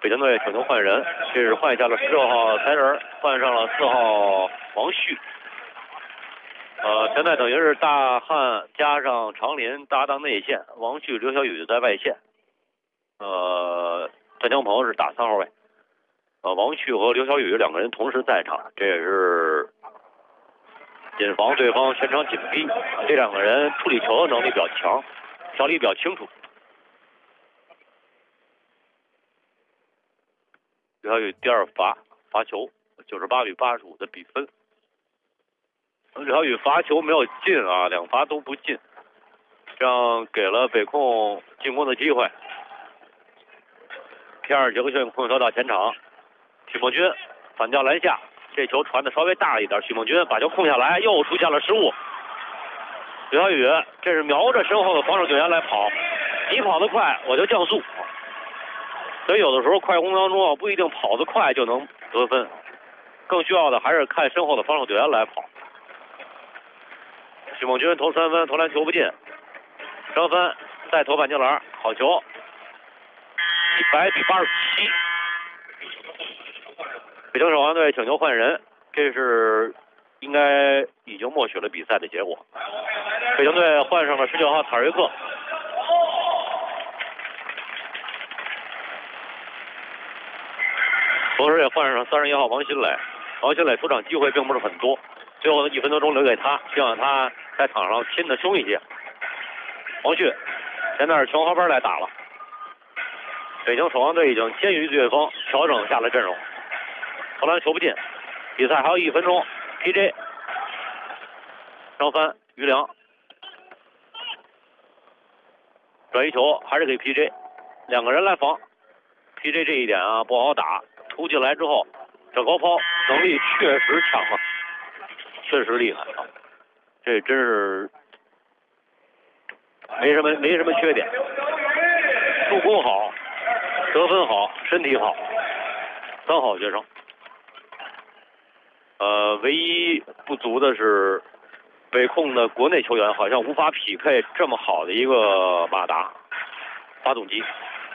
北京队请求换人，这是换下了16号才人，换上了4号王旭。现在等于是大汉加上长林搭档内线，王旭、刘小雨在外线。陈江鹏是打3号位。王旭和刘小雨2个人同时在场，这也是谨防对方全场紧逼。这2个人处理球的能力比较强，条理比较清楚。刘小雨第2罚球，98比85的比分。刘小雨罚球没有进啊，2罚都不进，这样给了北控进攻的机会。第2节克逊控球到前场，许梦军反吊篮下，这球传的稍微大一点，许梦军把球控下来，又出现了失误。刘小雨这是瞄着身后的防守队员来跑，你跑得快我就降速，所以有的时候快攻当中不一定跑得快就能得分，更需要的还是看身后的防守队员来跑。许梦军投3分，投篮球不进，张帆再投半截篮，好球，100比87。北京首航队请求换人，这是应该已经默许了比赛的结果。北京队换上了19号塔瑞克，同时也换上了31号王新磊。王新磊出场机会并不是很多，最后的1分多钟留给他，希望他在场上拼得凶一些。王旭现在是全华班来打了，北京首航队已经先于对方调整下了阵容，投篮球不进，比赛还有1分钟。PJ 张帆、于良转移球还是给 PJ， 2个人来防。PJ 这一点啊不好打，突进来之后这高抛能力确实强啊，确实厉害啊，这真是没什么缺点，助攻好，得分好，身体好，3好学生。唯一不足的是北控的国内球员好像无法匹配这么好的一个马达发动机，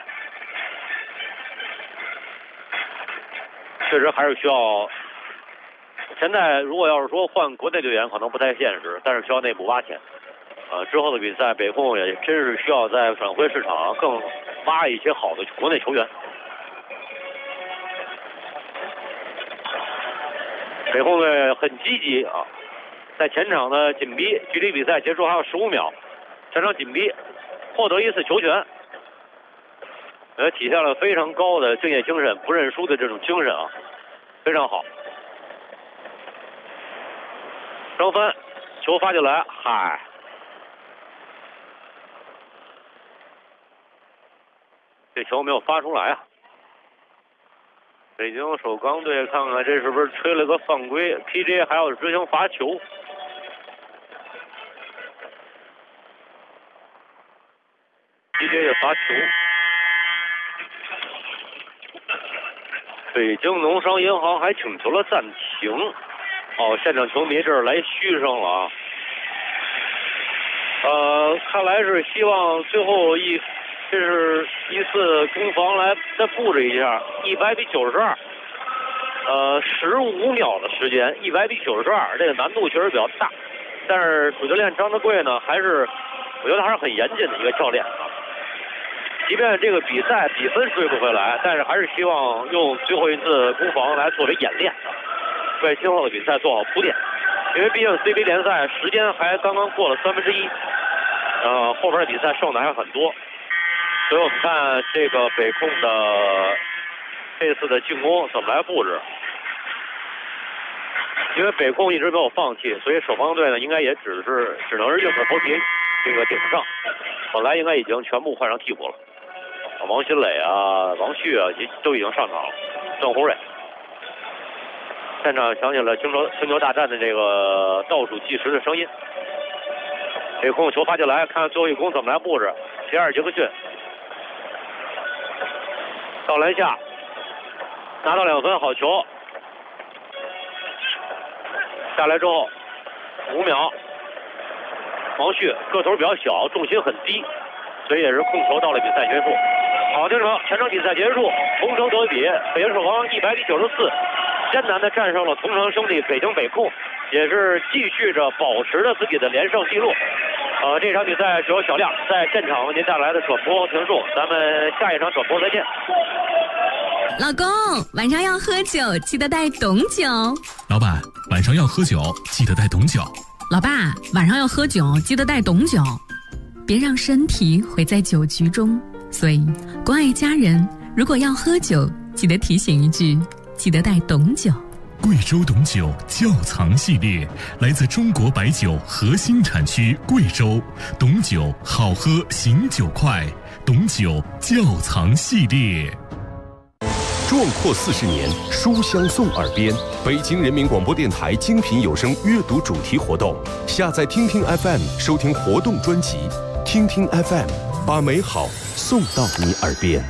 确实还是需要。现在如果要是说换国内队员可能不太现实，但是需要内部挖潜。之后的比赛北控也真是需要在转会市场更挖一些好的国内球员。北控队很积极啊，在前场的紧逼，距离比赛结束还有15秒，前场紧逼，获得1次球权，体现了非常高的敬业精神、不认输的这种精神啊，非常好。张帆球发进来，嗨，这球没有发出来啊。北京首钢队看看这是不是吹了个犯规 ，PJ 还要执行罚球。PJ 的罚球。北京农商银行还请求了暂停。现场球迷这儿来嘘声了啊。看来是希望最后这是一次攻防来再布置一下，100比92。15秒的时间，100比92，这个难度确实比较大。但是主教练张德贵呢，我觉得还是很严谨的一个教练啊。即便这个比赛比分追不回来，但是还是希望用最后一次攻防来作为演练，为今后的比赛做好铺垫。因为毕竟 CBA 联赛时间还刚刚过了1/3，后边的比赛剩的还有很多。所以我们看这个北控的这次的进攻怎么来布置。因为北控一直没有放弃，所以首方队呢应该也只能是硬着头皮这个顶上。本来应该已经全部换上替补了，王新磊啊、王旭啊都已经上场了，段宏蕊。现场响起了星球大战的这个倒数计时的声音。北控球发进来，看最后一攻怎么来布置。第2杰克逊到篮下，拿到2分，好球。下来之后5秒，王旭个头比较小，重心很低，所以也是控球到了比赛结束。 好，听众朋友，全场比赛结束，同城德比，北京首航100比94，艰难的战胜了同城兄弟北京北控，也是继续着保持着自己的连胜记录。这场比赛只有小亮在现场为您带来的转播评述，咱们下一场转播再见。 老公，晚上要喝酒，记得带懂酒。 老板，晚上要喝酒，记得带懂酒。 老爸，晚上要喝酒，记得带懂酒。别让身体毁在酒局中。所以，关爱家人，如果要喝酒，记得提醒一句，记得带懂酒。 贵州董酒窖藏系列，来自中国白酒核心产区贵州，董酒好喝醒酒快，董酒窖藏系列。 壮阔40年，书香送耳边。北京人民广播电台精品有声阅读主题活动，下载听听 FM 收听活动专辑，听听 FM 把美好送到你耳边。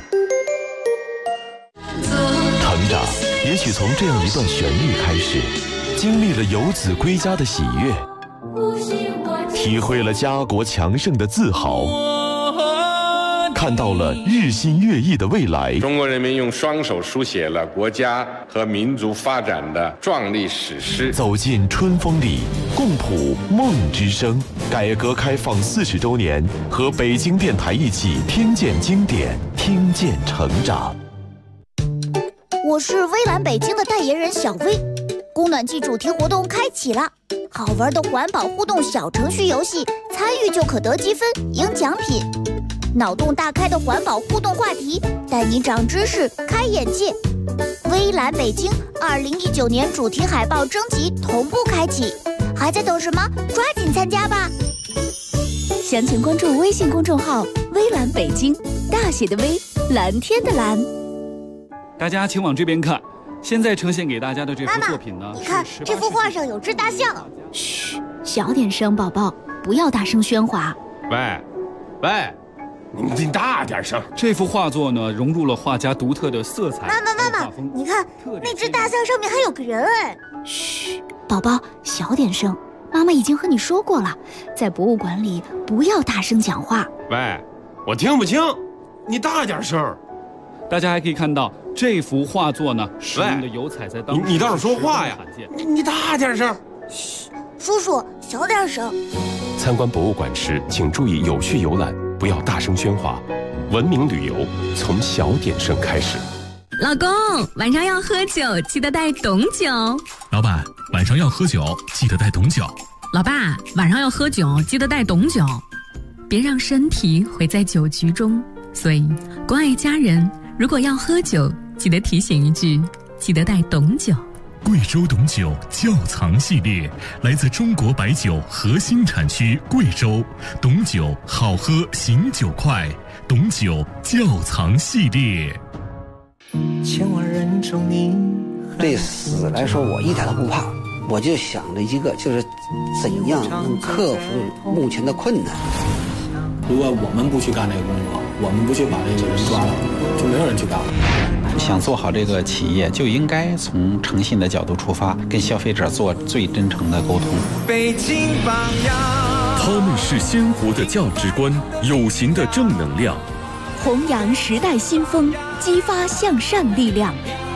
成长也许从这样一段旋律开始，经历了游子归家的喜悦，体会了家国强盛的自豪，看到了日新月异的未来。 中国人民用双手书写了国家和民族发展的壮丽史诗。 走进春风里，共谱梦之声。改革开放40周年，和北京电台一起听见经典，听见成长。 我是微蓝北京的代言人小薇，供暖季主题活动开启了，好玩的环保互动小程序游戏，参与就可得积分赢奖品。脑洞大开的环保互动话题，带你长知识开眼界。微蓝北京2019年主题海报征集同步开启，还在等什么？抓紧参加吧！详情关注微信公众号微蓝北京，大写的微，蓝天的蓝。 大家请往这边看，现在呈现给大家的这幅作品呢， 你看这幅画上有只大象。 嘘，小点声，宝宝，不要大声喧哗。 喂，你大点声。 这幅画作呢，融入了画家独特的色彩。 妈妈，你看那只大象上面还有个人哎。 嘘，宝宝，小点声。妈妈已经和你说过了，在博物馆里不要大声讲话。 喂，我听不清，你大点声。 大家还可以看到这幅画作呢，使用的油彩在当时你倒是说话呀！你大点声。 嘘，叔叔小点声。 参观博物馆时，请注意有序游览，不要大声喧哗。文明旅游从小点声开始。 老公，晚上要喝酒，记得带懂酒。 老板，晚上要喝酒，记得带懂酒。 老爸，晚上要喝酒，记得带懂酒。别让身体毁在酒局中。所以，关爱家人，如果要喝酒，记得提醒一句，记得带懂酒。 贵州董酒窖藏系列，来自中国白酒核心产区贵州，董酒好喝醒酒快，董酒窖藏系列。 千万人中你对死来说，我一点都不怕，我就想着一个，就是怎样能克服目前的困难。 如果我们不去干这个工作，我们不去把这个人抓了，就没有人去干了。 想做好这个企业，就应该从诚信的角度出发，跟消费者做最真诚的沟通。 北京榜样， 他们是鲜活的价值观，有形的正能量， 弘扬时代新风，激发向善力量。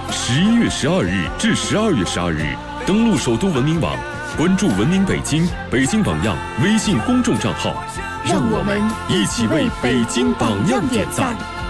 11月12日至12月12日，登录首都文明网，关注文明北京、北京榜样微信公众账号， 让我们一起为北京榜样点赞。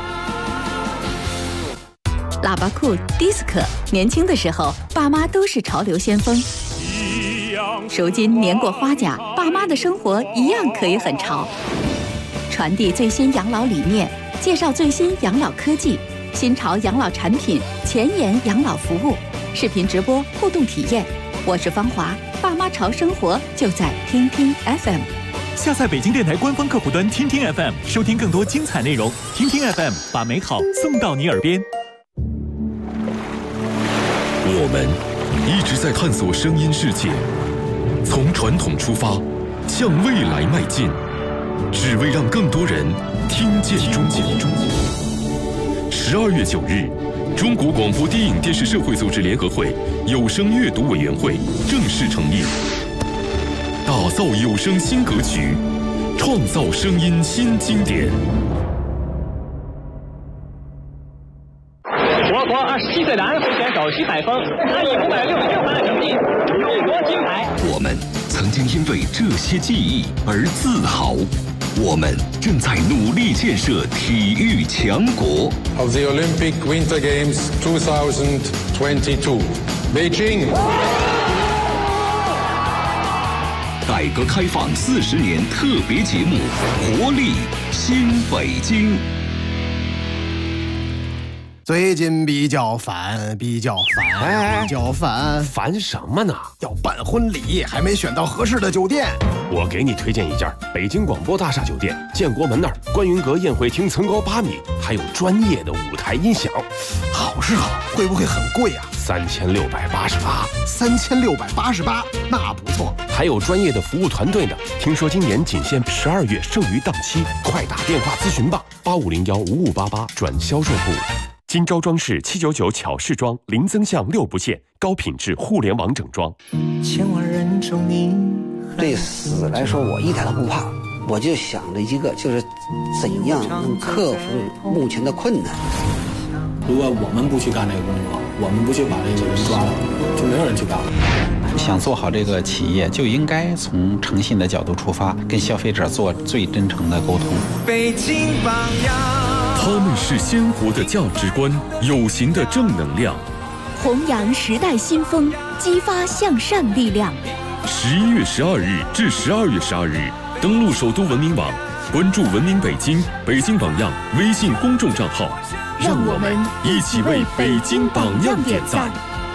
喇叭裤、迪斯科，年轻的时候，爸妈都是潮流先锋。如今年过花甲，爸妈的生活一样可以很潮。传递最新养老理念，介绍最新养老科技、新潮养老产品、前沿养老服务，视频直播互动体验。我是芳华，爸妈潮生活就在听听 FM。 下载北京电台官方客户端听听 FM， 收听更多精彩内容。听听 FM， 把美好送到你耳边。 我们一直在探索声音世界，从传统出发，向未来迈进，只为让更多人听见中国。12月9日，中国广播电影电视社会组织联合会有声阅读委员会正式成立，打造有声新格局，创造声音新经典。 小西百峰，他以566分的成绩勇夺金牌。 我们曾经因为这些记忆而自豪，我们正在努力建设体育强国。 Of the Olympic Winter Games 2022, Beijing. 改革开放40年特别节目《活力新北京》。 最近比较烦， 烦什么呢？ 要办婚礼，还没选到合适的酒店。 我给你推荐一家北京广播大厦酒店，建国门那儿观云阁宴会厅层高8米，还有专业的舞台音响。 好是好，会不会很贵啊 ？3688。 3688，那不错。 还有专业的服务团队呢。听说今年仅限12月剩余档期，快打电话咨询吧，85015588转销售部。金招装饰799巧饰装，零增项6不限，高品质互联网整装。 千万人中你，对死来说我一点都不怕，我就想着一个，就是怎样能克服目前的困难。 如果我们不去干这个工作，我们不去把这个人抓了，就没有人去干了。 想做好这个企业，就应该从诚信的角度出发，跟消费者做最真诚的沟通。 北京榜样， 他们是鲜活的价值观，有形的正能量， 弘扬时代新风，激发向善力量。 11月12日至12月12日，登录首都文明网，关注文明北京、北京榜样微信公众账号， 让我们一起为北京榜样点赞。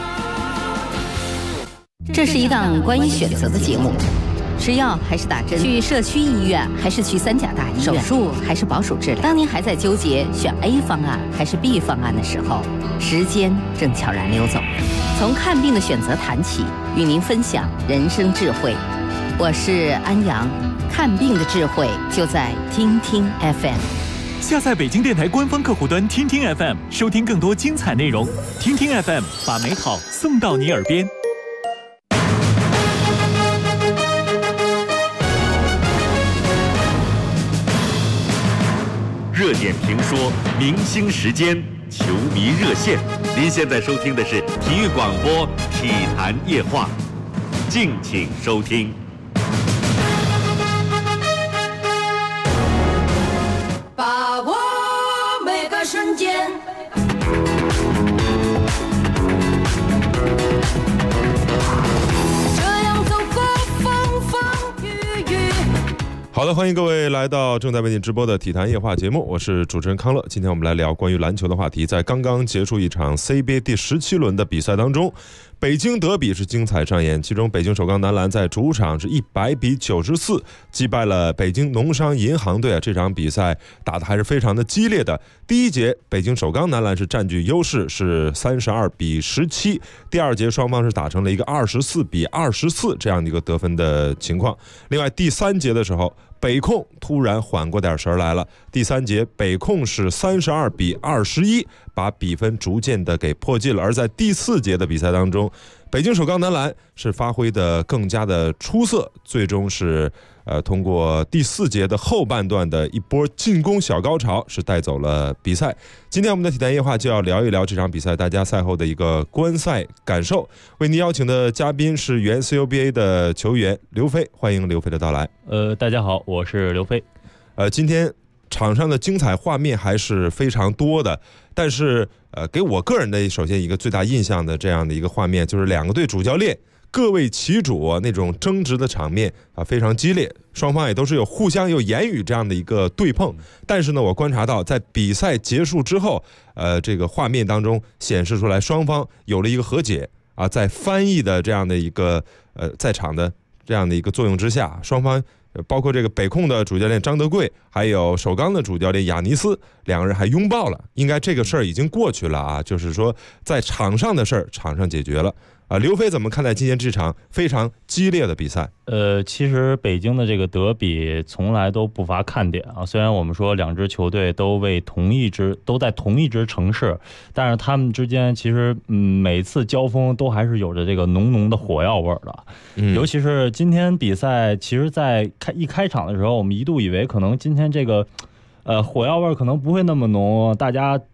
这是一档关于选择的节目，吃药还是打针，去社区医院还是去3甲大医院，手术还是保守治疗。当您还在纠结选 A 方案还是 B 方案的时候，时间正悄然溜走。从看病的选择谈起，与您分享人生智慧。我是安阳，看病的智慧就在听听 FM。 下载北京电台官方客户端听听 FM， 收听更多精彩内容。听听 FM， 把美好送到你耳边。 热点评说，明星时间，球迷热线。您现在收听的是体育广播《体坛夜话》，敬请收听。 把握每个瞬间。 好的，欢迎各位来到正在为您直播的体坛夜话节目，我是主持人康乐。今天我们来聊关于篮球的话题。在刚刚结束一场 CBA 第17轮的比赛当中，北京德比是精彩上演，其中北京首钢男篮在主场是100比94击败了北京农商银行队。这场比赛打得还是非常的激烈的。第一节北京首钢男篮是占据优势，是32比17，第二节双方是打成了一个24比24这样的一个得分的情况。另外第3节的时候，北控突然缓过点神来了，第3节北控是32比21，把比分逐渐的给迫近了。而在第4节的比赛当中，北京首钢男篮是发挥的更加的出色，最终是通过第4节的后半段的一波进攻小高潮是带走了比赛。今天我们的体坛夜话就要聊一聊这场比赛大家赛后的一个观赛感受。为您邀请的嘉宾是原 CUBA 的球员刘飞，欢迎刘飞的到来。 大家好，我是刘飞。 今天场上的精彩画面还是非常多的，但是给我个人的首先一个最大印象的这样的一个画面，就是2个队主教练各为其主那种争执的场面非常激烈，双方也都是有互相有言语这样的一个对碰。但是呢，我观察到在比赛结束之后，这个画面当中显示出来双方有了一个和解在翻译的这样的一个在场的这样的一个作用之下，双方包括这个北控的主教练张德贵，还有首钢的主教练亚尼斯，两个人还拥抱了。应该这个事儿已经过去了就是说在场上的事儿场上解决了。刘飞怎么看待今天这场非常激烈的比赛？ 其实北京的这个德比从来都不乏看点虽然我们说2支球队都在同一支城市，但是他们之间其实每次交锋都还是有着这个浓浓的火药味的。尤其是今天比赛，其实在开场的时候，我们一度以为可能今天这个火药味可能不会那么浓，大家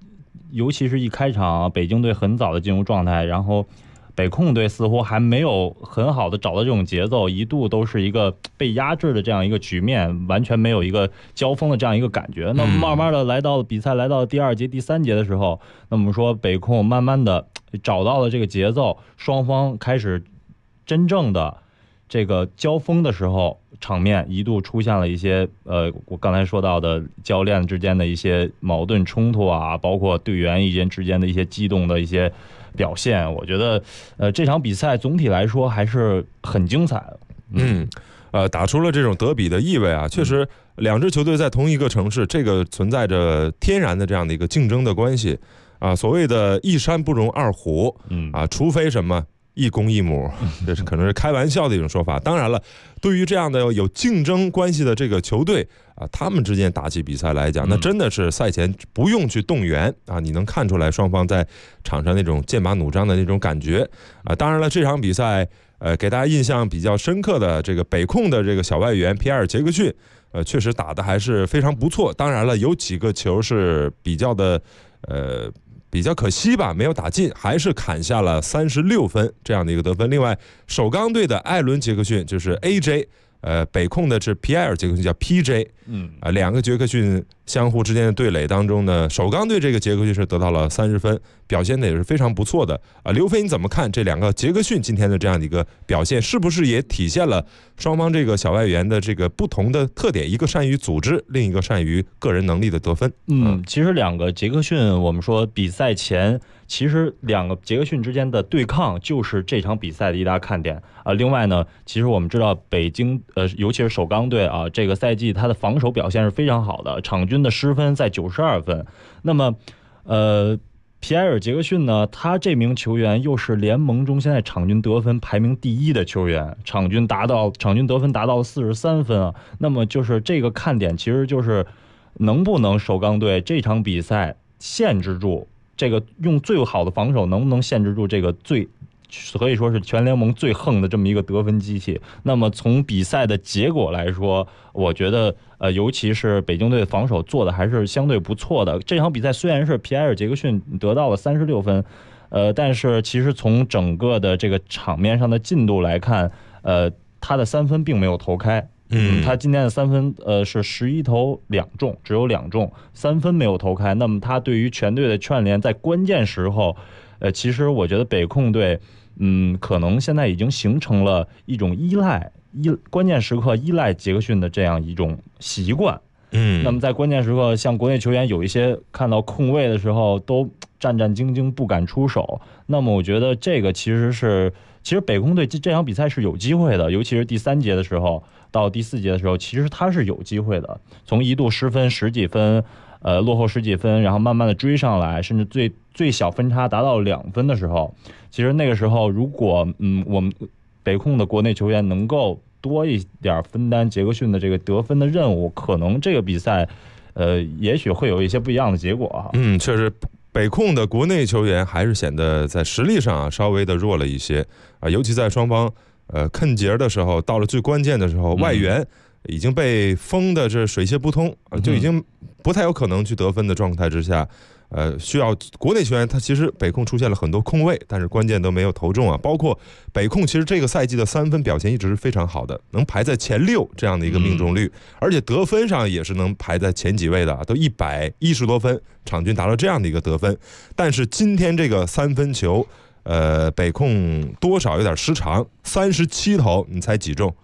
尤其是一开场，北京队很早的进入状态，然后北控队似乎还没有很好的找到这种节奏，一度都是一个被压制的这样一个局面，完全没有一个交锋的这样一个感觉。那么慢慢的来到比赛来到第2节第3节的时候，那么说北控慢慢的找到了这个节奏，双方开始真正的这个交锋的时候，场面一度出现了一些我刚才说到的教练之间的一些矛盾冲突啊，包括队员之间的一些激动的一些表现。我觉得这场比赛总体来说还是很精彩的。 打出了这种德比的意味啊，确实两支球队在同一个城市，这个存在着天然的这样的一个竞争的关系啊。所谓的一山不容二虎啊，除非什么一公一母，这是可能是开玩笑的一种说法。当然了，对于这样的有竞争关系的这个球队啊，他们之间打起比赛来讲，那真的是赛前不用去动员啊，你能看出来双方在场上那种剑拔弩张的那种感觉啊。当然了，这场比赛给大家印象比较深刻的这个北控的这个小外援皮埃尔·杰克逊，确实打得还是非常不错。当然了，有几个球是比较可惜吧，没有打进，还是砍下了36分这样的一个得分。另外，首钢队的艾伦·杰克逊就是 AJ， 北控的是皮埃尔·杰克逊叫 PJ， 两个杰克逊相互之间的对垒当中呢，首钢队这个杰克逊是得到了30分，表现的也是非常不错的啊。刘飞，你怎么看这两个杰克逊今天的这样的一个表现，是不是也体现了双方这个小外援的这个不同的特点？一个善于组织，另一个善于个人能力的得分。 其实两个杰克逊，我们说比赛前，其实两个杰克逊之间的对抗就是这场比赛的一大看点啊。另外呢，其实我们知道北京尤其是首钢队啊，这个赛季他的防守表现是非常好的，场均的失分在92分。那么皮埃尔·杰克逊呢，他这名球员又是联盟中现在场均得分排名第1的球员，场均得分达到43分啊。那么就是这个看点，其实就是能不能首钢队这场比赛限制住这个，用最好的防守能不能限制住这个可以说是全联盟最横的这么一个得分机器。那么从比赛的结果来说，我觉得尤其是北京队的防守做的还是相对不错的。这场比赛虽然是皮埃尔·杰克逊得到了36分，但是其实从整个的这个场面上的进度来看，他的3分并没有投开。他今天的3分是11投2中，只有2中，3分没有投开。那么他对于全队的串联，在关键时候，其实我觉得北控队可能现在已经形成了一种关键时刻依赖杰克逊的这样一种习惯。那么在关键时刻，像国内球员有一些看到空位的时候都战战兢兢不敢出手。那么我觉得这个其实北控队这场比赛是有机会的，尤其是第3节的时候到第4节的时候，其实他是有机会的。从一度失分10几分，落后10几分，然后慢慢的追上来，甚至最小分差达到2分的时候，其实那个时候如果我们北控的国内球员能够多一点分担杰克逊的这个得分的任务，可能这个比赛也许会有一些不一样的结果啊。 确实北控的国内球员还是显得在实力上稍微的弱了一些啊，尤其在双方啃节的时候，到了最关键的时候，外援已经被封的这水泄不通，就已经不太有可能去得分的状态之下，需要国内球员。他其实北控出现了很多空位，但是关键都没有投中啊。包括北控其实这个赛季的3分表现一直是非常好的，能排在前6这样的一个命中率，而且得分上也是能排在前几位的，都110多分，场均达到这样的一个得分。但是今天这个3分球，北控多少有点失常，37投你猜几中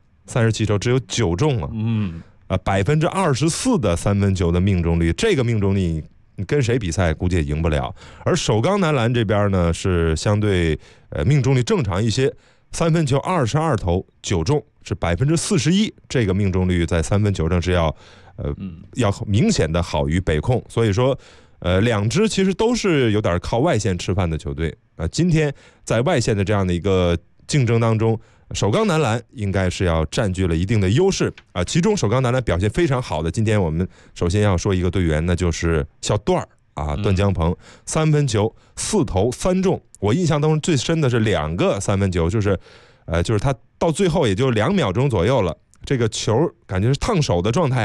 ？37投只有9中啊，24%的3分球的命中率，这个命中率你跟谁比赛估计也赢不了。而首钢男篮这边呢是相对命中率正常一些，3分球22投9中是41%，这个命中率在3分球上是要明显的好于北控。所以说两支其实都是有点靠外线吃饭的球队啊。今天在外线的这样的一个竞争当中，首钢男篮应该是要占据了一定的优势啊。其中首钢男篮表现非常好的，今天我们首先要说一个队员，那就是小段啊，段江鹏，3分球4投3中。我印象当中最深的是2个3分球，就是他到最后也就2秒钟左右了，这个球感觉是烫手的状态啊，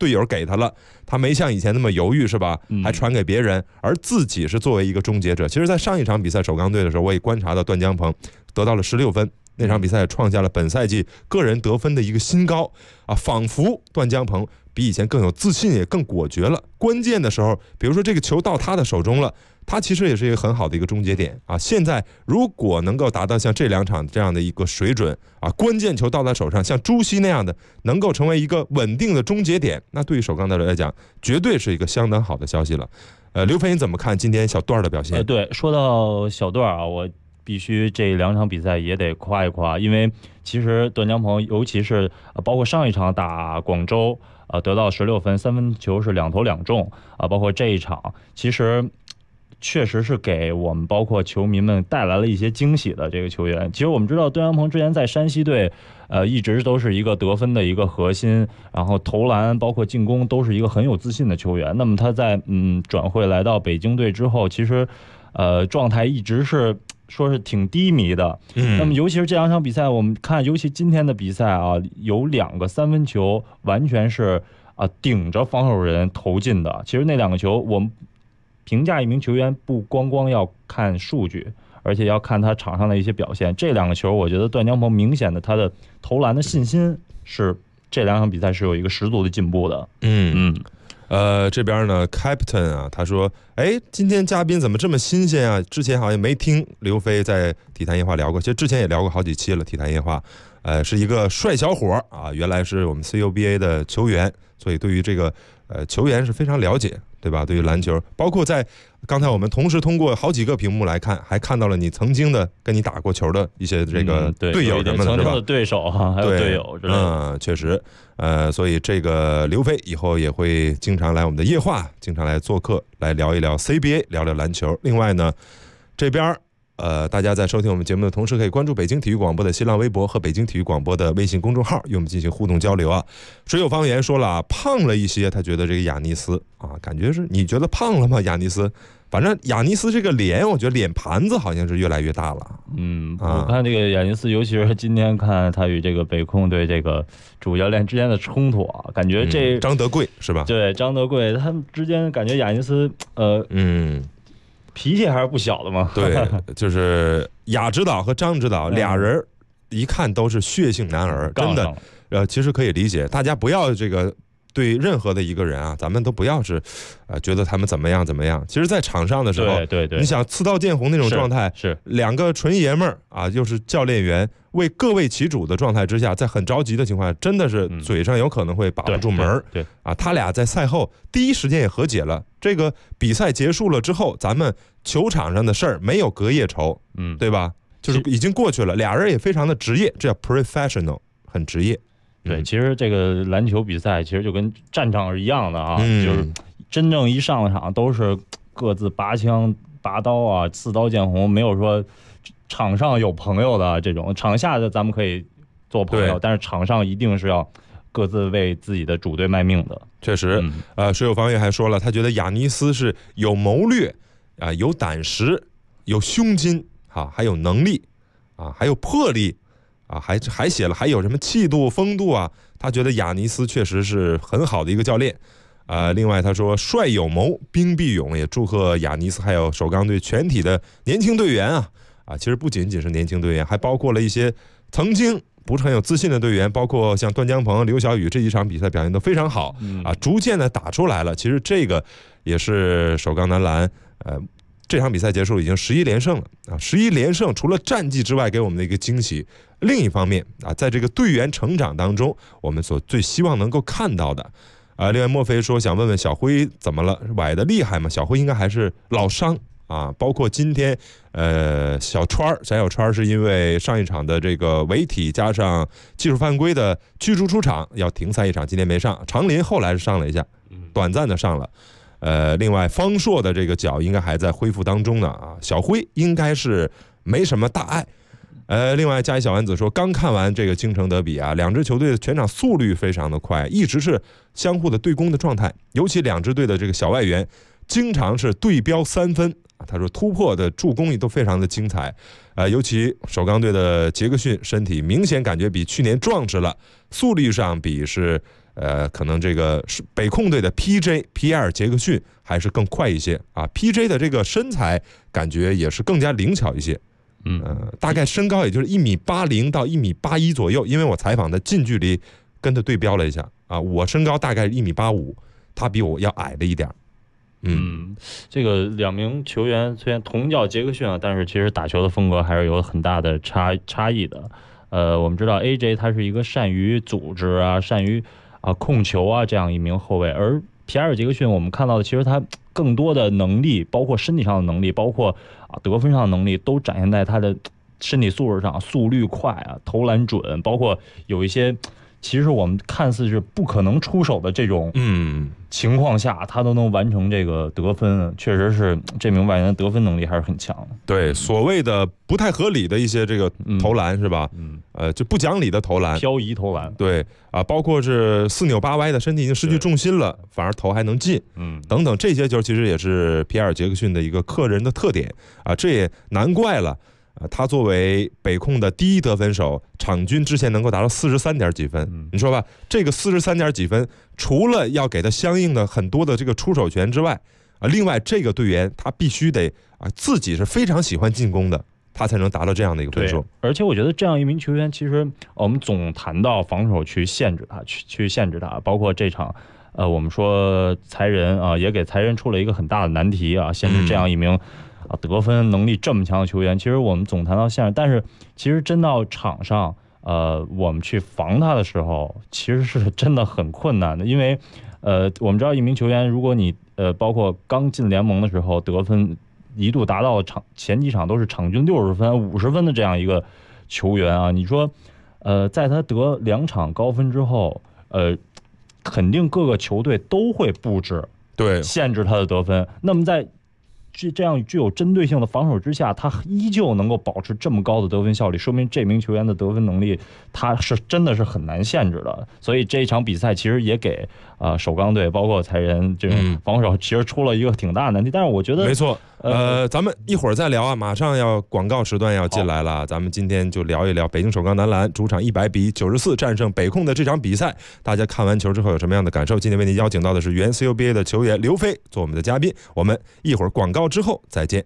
队友给他了，他没像以前那么犹豫是吧？还传给别人，而自己是作为一个终结者。其实在上一场比赛首钢队的时候，我也观察到段江鹏得到了16分，那场比赛创下了本赛季个人得分的一个新高啊，仿佛段江鹏比以前更有自信，也更果决了。关键的时候，比如说这个球到他的手中了，他其实也是一个很好的一个终结点啊。现在如果能够达到像这2场这样的一个水准啊，关键球到他手上，像朱熹那样的能够成为一个稳定的终结点，那对于首钢队来讲，绝对是一个相当好的消息了。刘飞，你怎么看今天小段的表现？ 对，说到小段啊，我必须这2场比赛也得夸一夸，因为其实段江鹏，尤其是包括上一场打广州，得到16分，3分球是2投2中啊，包括这一场，其实确实是给我们包括球迷们带来了一些惊喜的这个球员。其实我们知道段江鹏之前在山西队一直都是一个得分的一个核心，然后投篮包括进攻都是一个很有自信的球员。那么他在转会来到北京队之后，其实状态一直是说是挺低迷的。那么尤其是这2场比赛，我们看尤其今天的比赛啊，有2个3分球完全是顶着防守人投进的。其实那2个球，我们评价一名球员不光要看数据，而且要看他场上的一些表现。这2个球，我觉得段江鹏明显的他的投篮的信心是这2场比赛是有一个十足的进步的。 这边呢 Captain 啊，他说今天嘉宾怎么这么新鲜啊，之前好像没听刘飞在体坛夜话聊过，其实之前也聊过好几期了体坛夜话。是一个帅小伙啊，原来是我们 CUBA 的球员，所以对于这个球员是非常了解，对吧？对于篮球，包括在刚才我们同时通过好几个屏幕来看，还看到了你曾经的跟你打过球的一些这个队友什么的， 曾经的对手还有队友之类的。 确实，所以这个刘飞以后也会经常来我们的夜话，经常来做客，来聊一聊 CBA， 聊聊篮球。另外呢，这边大家在收听我们节目的同时，可以关注北京体育广播的新浪微博和北京体育广播的微信公众号，与我们进行互动交流啊。水有方言说了，胖了一些，他觉得这个亚尼斯啊，感觉是你觉得胖了吗？亚尼斯，反正亚尼斯这个脸，我觉得脸盘子好像是越来越大了。 我看这个亚尼斯，尤其是今天看他与这个北控队这个主教练之间的冲突啊，感觉这张德贵是吧？ 对，张德贵他们之间感觉亚尼斯脾气还是不小的嘛。 对，就是亚指导和张指导俩人一看都是血性男儿，真的。其实可以理解，大家不要这个对任何的一个人啊，咱们都不要是觉得他们怎么样。其实，在场上的时候， 对， 你想刺刀见红那种状态， 是 2个纯爷们儿啊，又是教练员，为各为其主的状态之下，在很着急的情况下，真的是嘴上有可能会把不住门。 对啊，他俩在赛后第一时间也和解了。这个比赛结束了之后，咱们球场上的事儿没有隔夜仇，对吧？就是已经过去了，俩人也非常的职业，这叫 professional， 很职业。 对，其实这个篮球比赛其实就跟战场是一样的啊，就是真正一上场都是各自拔枪拔刀啊，刺刀见红，没有说场上有朋友的这种，场下的咱们可以做朋友，但是场上一定是要各自为自己的主队卖命的。 确实，水有方也还说了，他觉得亚尼斯是有谋略啊，有胆识，有胸襟啊，还有能力啊，还有魄力啊，还写了还有什么气度风度啊，他觉得亚尼斯确实是很好的一个教练。另外他说帅有谋，兵必勇，也祝贺亚尼斯还有首钢队全体的年轻队员啊，其实不仅仅是年轻队员，还包括了一些曾经不是很有自信的队员，包括像段江鹏、刘晓宇，这几场比赛表现都非常好逐渐的打出来了。其实这个也是首钢男篮这场比赛结束已经11连胜了11连胜除了战绩之外给我们的一个惊喜。另一方面在这个队员成长当中，我们所最希望能够看到的另外莫非说想问问小辉怎么了，崴的厉害吗？小辉应该还是老伤包括今天翟小川是因为上一场的这个违体加上技术犯规的驱逐出场，要停赛一场，今天没上。长林后来是上了一下，短暂的上了。另外方硕的这个脚应该还在恢复当中呢小辉应该是没什么大碍。另外嘉义小丸子说，刚看完这个京城德比两支球队的全场速率非常的快，一直是相互的对攻的状态，尤其两支队的这个小外援经常是对标3分他说突破的助攻也都非常的精彩尤其首钢队的杰克逊身体明显感觉比去年壮实了，速率上比是可能这个是北控队的 PJ 皮埃尔杰克逊还是更快一些啊。PJ 的这个身材感觉也是更加灵巧一些，大概身高也就是1.80米到1.81米左右，因为我采访的近距离跟他对标了一下啊，我身高大概1.85米，他比我要矮了一点。 这个两名球员虽然同叫杰克逊啊，但是其实打球的风格还是有很大的差异的。我们知道 AJ 他是一个善于组织啊，善于控球啊这样一名后卫，而皮埃尔杰克逊我们看到的其实他更多的能力，包括身体上的能力，包括得分上的能力，都展现在他的身体素质上，速率快啊，投篮准，包括有一些其实我们看似是不可能出手的这种情况下，他都能完成这个得分，确实是这名外援的得分能力还是很强。 对，所谓的不太合理的一些这个投篮是吧？就不讲理的投篮， 漂移投篮， 对包括是4扭8歪的，身体已经失去重心了，反而头还能进，等等这些球其实也是皮埃尔杰克逊的一个个人的特点啊，这也难怪了。他作为北控的第一得分手，场均之前能够达到43点几分，你说吧，这个43点几分，除了要给他相应的很多的这个出手权之外，另外这个队员他必须得自己是非常喜欢进攻的，他才能达到这样的一个分数。 而且我觉得这样一名球员，其实我们总谈到防守去限制他，去限制他，包括这场我们说才人也给才人出了一个很大的难题啊，限制这样一名得分能力这么强的球员。其实我们总谈到限制，但是其实真到场上我们去防他的时候，其实是真的很困难的，因为我们知道一名球员，如果你包括刚进联盟的时候得分一度达到前几场都是场均60分50分的这样一个球员啊，你说在他得2场高分之后，肯定各个球队都会布置限制他的得分，那么在这样具有针对性的防守之下，他依旧能够保持这么高的得分效率，说明这名球员的得分能力他是真的是很难限制的。所以这一场比赛其实也给首钢队包括才人这种防守其实出了一个挺大的难题。但是我觉得没错，咱们一会儿再聊啊，马上要广告时段要进来了，咱们今天就聊一聊北京首钢男篮主场100-94战胜北控的这场比赛，大家看完球之后有什么样的感受？今天为您邀请到的是原 CUBA 的球员刘飞做我们的嘉宾，我们一会儿广告之后再见。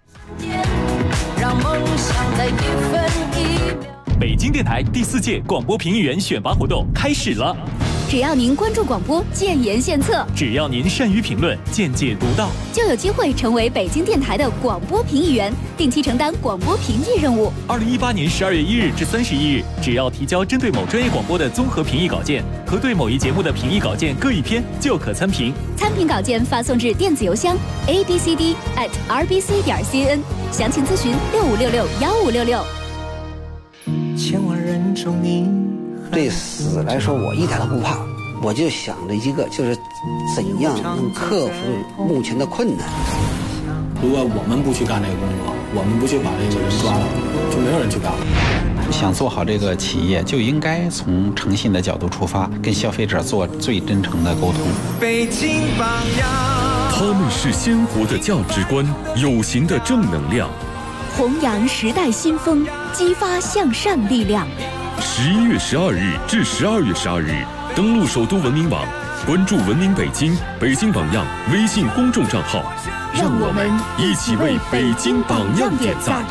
北京电台第4届广播评议员选拔活动开始了。 只要您关注广播，建言献策； 只要您善于评论，见解独到， 就有机会成为北京电台的广播评议员，定期承担广播评议任务。 2018年12月1日至31日，只要提交针对某专业广播的综合评议稿件和对某一节目的评议稿件各1篇，就可参评。 参评稿件发送至电子邮箱 abcd@rbc.cn， 详情咨询65661566。 千万人中你。 对死来说，我一点都不怕，我就想着一个，就是怎样能克服目前的困难。 如果我们不去干这个工作，我们不去把这个人抓了，就没有人去干了。 想做好这个企业，就应该从诚信的角度出发，跟消费者做最真诚的沟通。 北京榜样， 他们是鲜活的价值观，有形的正能量， 弘扬时代新风，激发向善力量。 11月12日至12月12日，登录首都文明网，关注文明北京、北京榜样微信公众账号， 让我们一起为北京榜样点赞。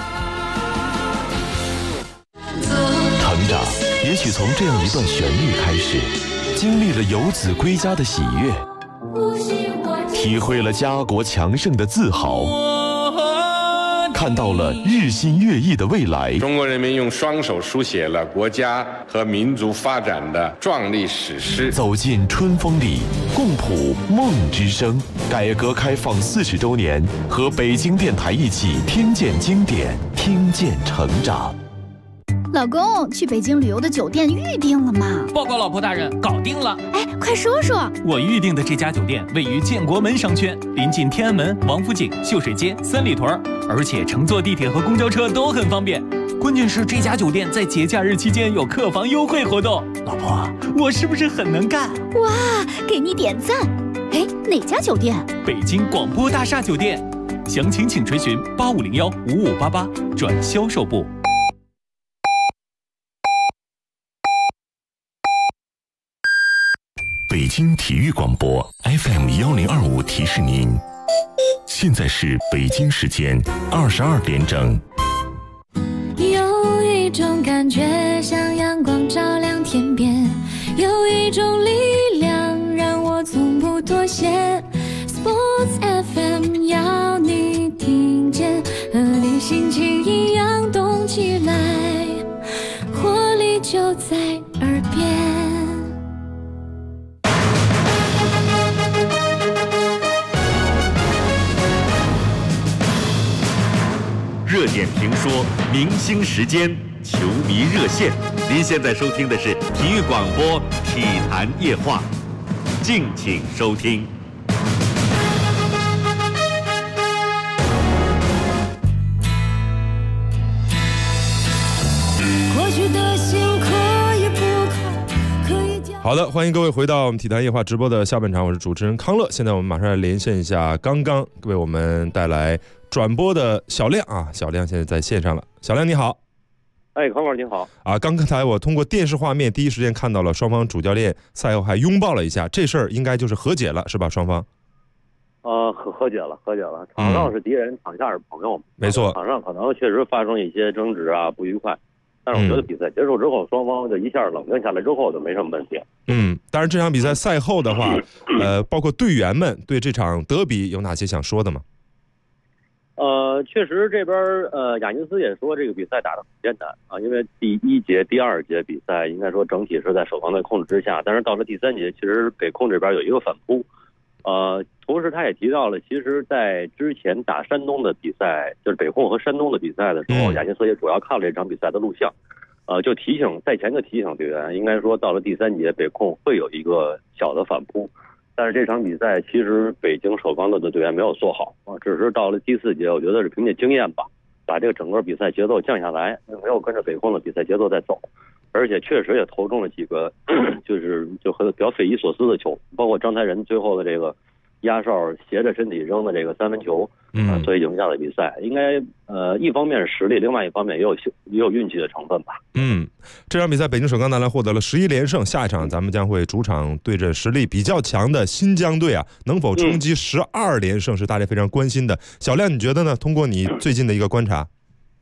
成长也许从这样一段旋律开始，经历了游子归家的喜悦，体会了家国强盛的自豪，看到了日新月异的未来。 中国人民用双手书写了国家和民族发展的壮丽史诗。 走进春风里，共谱梦之声。改革开放40周年，和北京电台一起听见经典，听见成长。 老公，去北京旅游的酒店预定了吗？ 报告老婆大人，搞定了。 哎，快说说。 我预定的这家酒店位于建国门商圈，临近天安门、王府井、秀水街、三里屯，而且乘坐地铁和公交车都很方便。关键是这家酒店在节假日期间有客房优惠活动。老婆，我是不是很能干？ 哇，给你点赞。哎，哪家酒店？ 北京广播大厦酒店。详情请垂询8501-5588转销售部。 京体育广播 FM1025提示您，现在是北京时间22点整。 有一种感觉像阳光照亮天边，有一种力量让我从不妥协。Sports FM 要你听见，和你心情一样动起来，活力就在耳边。 热点评说，明星时间，球迷热线。您现在收听的是体育广播《体坛夜话》，敬请收听。 过去的心可以不可以好的，欢迎各位回到我们体坛夜话直播的下半场，我是主持人康乐。现在我们马上来连线一下刚刚为我们带来转播的小亮啊，小亮现在在线上了。小亮你好。 康哥你好啊！刚才我通过电视画面第一时间看到了双方主教练赛后还拥抱了一下，这事儿应该就是和解了，是吧？双方和解了。场上是敌人，场下是朋友。 没错， 场上可能确实发生一些争执啊，不愉快。但是我觉得比赛结束之后，双方就一下冷静下来之后，就没什么问题。 当然这场比赛赛后的话，包括队员们对这场德比有哪些想说的吗？ 确实这边雅尼斯也说这个比赛打得很艰难啊，因为第1节、第2节比赛应该说整体是在守方队控制之下，但是到了第3节，其实北控这边有一个反扑。同时他也提到了，其实在之前打山东的比赛，就是北控和山东的比赛的时候，雅尼斯也主要看了这场比赛的录像，就提醒赛前就提醒队员，应该说到了第3节，北控会有一个小的反扑。但是这场比赛其实北京首钢队的队员没有做好啊，只是到了第4节，我觉得是凭借经验吧，把这个整个比赛节奏降下来，没有跟着北控的比赛节奏在走，而且确实也投中了几个就很比较匪夷所思的球，包括张才仁最后的这个压哨斜着身体扔的这个3分球，所以赢下了比赛。应该一方面是实力，另外一方面也有运气的成分吧。 这场比赛北京首钢男篮获得了11连胜，下一场咱们将会主场对阵实力比较强的新疆队啊，能否冲击12连胜是大家非常关心的。小亮你觉得呢？通过你最近的一个观察。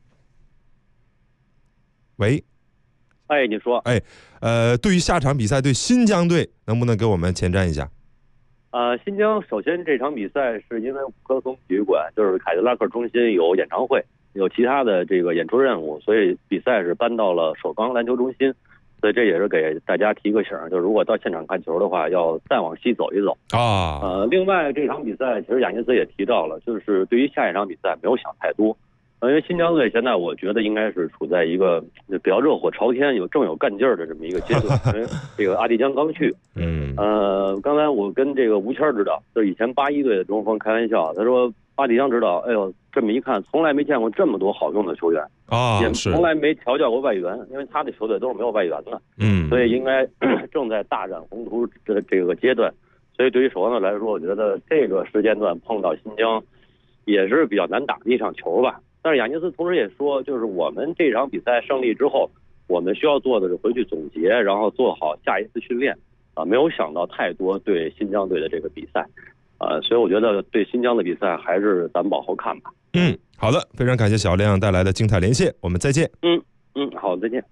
喂， 你说。 对于下场比赛对新疆队，能不能给我们前瞻一下？ 新疆首先这场比赛是因为五棵松体育馆就是凯迪拉克中心有演唱会，有其他的这个演出任务，所以比赛是搬到了首钢篮球中心，所以这也是给大家提个醒，就是如果到现场看球的话，要再往西走一走啊。 另外这场比赛其实雅尼斯也提到了，就是对于下一场比赛没有想太多。因为新疆队现在我觉得应该是处在一个比较热火朝天、正有干劲儿的这么一个阶段。因为这个阿迪江刚去，刚才我跟这个吴谦指导，就是以前81队的中锋开玩笑，他说阿迪江指导，哎呦，这么一看，从来没见过这么多好用的球员也从来没调教过外援，因为他的球队都是没有外援的，所以应该正在大展宏图的这个阶段。所以对于首钢队来说，我觉得这个时间段碰到新疆也是比较难打的一场球吧。但是雅尼斯同时也说，就是我们这场比赛胜利之后，我们需要做的是回去总结，然后做好下一次训练没有想到太多对新疆队的这个比赛所以我觉得对新疆的比赛还是咱们往后看吧。 好的，非常感谢小亮带来的精彩连线，我们再见。 好，再见。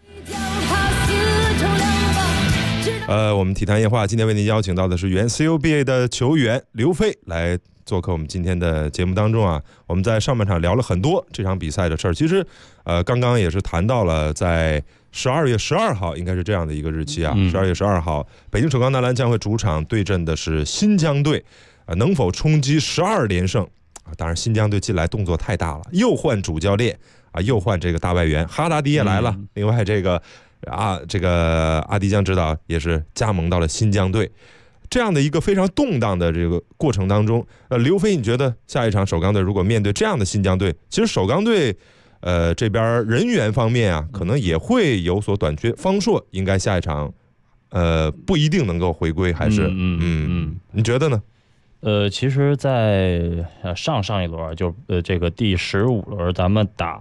我们体坛夜话今天为您邀请到的是原 CUBA 的球员刘飞来做客我们今天的节目当中啊。我们在上半场聊了很多这场比赛的事儿，其实刚刚也是谈到了在12月12号应该是这样的一个日期啊，12月12号北京首钢男篮将会主场对阵的是新疆队，能否冲击12连胜当然新疆队近来动作太大了，又换主教练又换这个大外援哈达迪也来了，另外这个阿迪江指导也是加盟到了新疆队，这样的一个非常动荡的这个过程当中，刘飞你觉得下一场首钢队如果面对这样的新疆队，其实首钢队这边人员方面可能也会有所短缺，方硕应该下一场不一定能够回归，还是你觉得呢？ 其实在上一轮就这个第15轮咱们打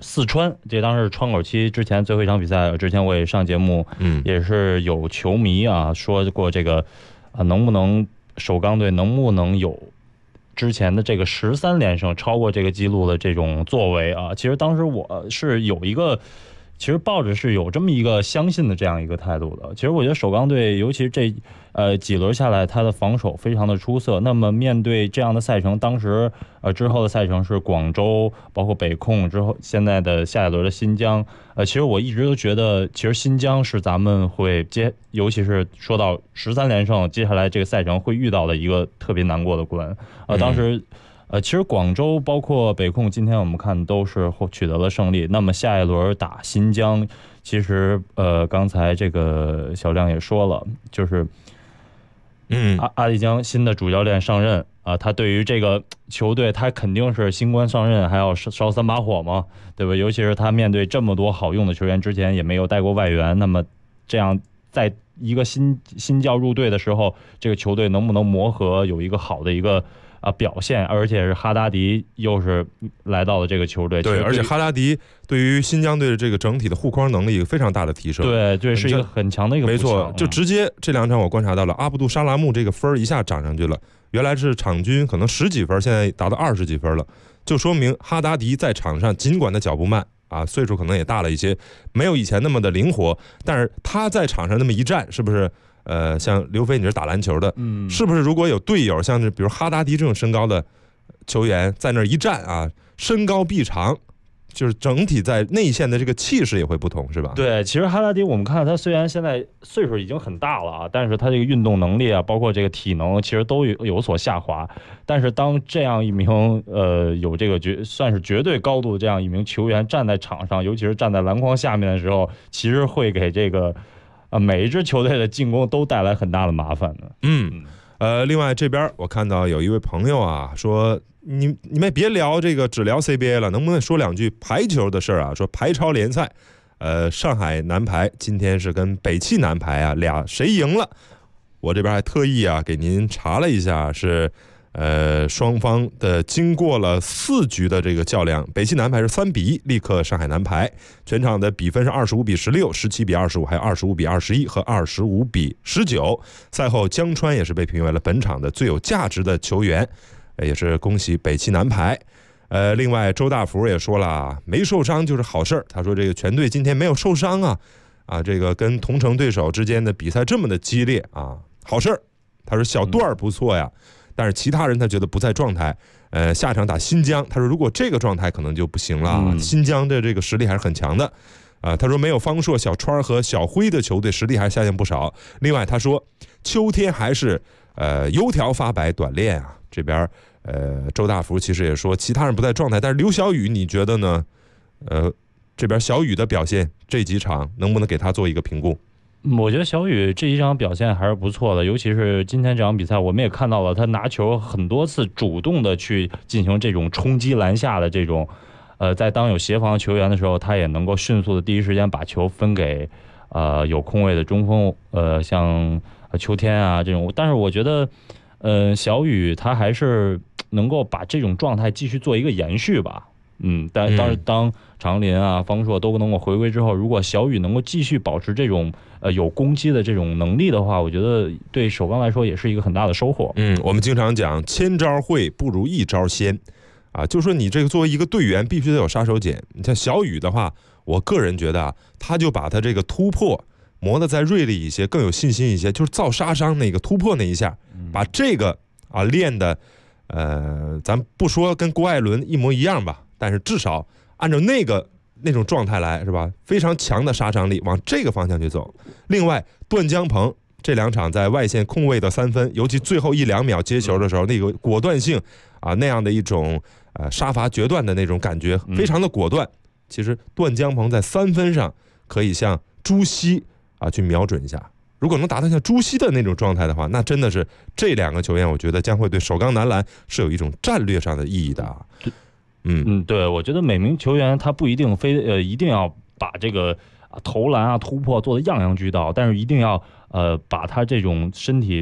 四川，这当时窗口期之前最后一场比赛，之前我也上节目，也是有球迷啊说过这个能不能首钢队能不能有之前的这个13连胜超过这个记录的这种作为啊。其实当时我是有一个其实抱着是有这么一个相信的这样一个态度的。其实我觉得首钢队尤其这几轮下来，他的防守非常的出色。那么面对这样的赛程，当时之后的赛程是广州，包括北控之后，现在的下一轮的新疆。其实我一直都觉得，其实新疆是咱们会尤其是说到13连胜，接下来这个赛程会遇到的一个特别难过的关。当时。其实广州包括北控，今天我们看都是取得了胜利。那么下一轮打新疆，其实刚才这个小亮也说了，就是阿里江新的主教练上任啊，他对于这个球队，他肯定是新官上任还要烧3把火嘛，对吧？尤其是他面对这么多好用的球员，之前也没有带过外援，那么这样在一个新教入队的时候，这个球队能不能磨合，有一个好的一个表现，而且是哈达迪又是来到了这个球队， 对，而且哈达迪对于新疆队的这个整体的护框能力有非常大的提升， 对，是一个很强的一个补强。 没错，就直接这2场我观察到了，阿卜杜沙拉木这个分一下涨上去了，原来是场均可能10几分，现在达到20几分了，就说明哈达迪在场上尽管他脚步慢啊，岁数可能也大了一些，没有以前那么的灵活，但是他在场上那么一站，是不是？像刘飞你是打篮球的，是不是如果有队友像是比如哈达迪这种身高的球员在那儿一站啊，身高臂长，就是整体在内线的这个气势也会不同，是吧？ 对，其实哈达迪我们看他虽然现在岁数已经很大了啊，但是他这个运动能力啊，包括这个体能，其实都有所下滑。但是当这样一名有这个算是绝对高度的这样一名球员站在场上，尤其是站在篮筐下面的时候，其实会给这个每一支球队的进攻都带来很大的麻烦的。 另外这边我看到有一位朋友啊说，你们别聊这个只聊 CBA 了，能不能说2句排球的事啊？说排超联赛，上海男排今天是跟北汽男排啊俩谁赢了？我这边还特意啊给您查了一下，是双方的经过了4局的这个较量，北汽男排是3比1力克上海男排，全场的比分是25比16、17比25，还有25比21和25比19。赛后江川也是被评为了本场的最有价值的球员，也是恭喜北汽男排。另外周大福也说了，没受伤就是好事儿。他说这个全队今天没有受伤啊，这个跟同城对手之间的比赛这么的激烈啊，好事儿。他说小段不错呀。但是其他人他觉得不在状态，下场打新疆，他说如果这个状态可能就不行了，新疆的这个实力还是很强的，他说没有方硕、小川和小辉的球队实力还是下降不少。另外他说秋天还是油条发白短练啊。这边周大福其实也说其他人不在状态，但是刘晓宇你觉得呢？这边小宇的表现这几场能不能给他做一个评估？ 我觉得小宇这一场表现还是不错的，尤其是今天这场比赛，我们也看到了他拿球很多次主动的去进行这种冲击篮下的这种，在当有协防球员的时候，他也能够迅速的第一时间把球分给有空位的中锋，像秋天啊这种。但是我觉得，小宇他还是能够把这种状态继续做一个延续吧。当长林啊、方硕都能够回归之后，如果小宇能够继续保持这种有攻击的这种能力的话，我觉得对首钢来说也是一个很大的收获。 我们经常讲千招会不如一招鲜啊，就是说你这个作为一个队员必须得有杀手锏。你像小宇的话，我个人觉得他就把他这个突破磨得再锐利一些，更有信心一些，就是造杀伤那个突破那一下，把这个练的咱不说跟郭艾伦一模一样吧，但是至少按照那种状态来，是吧？非常强的杀伤力，往这个方向去走。另外，段江鹏这2场在外线空位的3分，尤其最后1-2秒接球的时候，那个果断性那样的一种杀伐决断的那种感觉，非常的果断。其实段江鹏在3分上可以向朱熹去瞄准一下。如果能达到像朱熹的那种状态的话，那真的是这2个球员，我觉得将会对首钢男篮是有一种战略上的意义的。 对，我觉得每名球员他不一定一定要把这个投篮突破做得样样俱到，但是一定要把他这种身体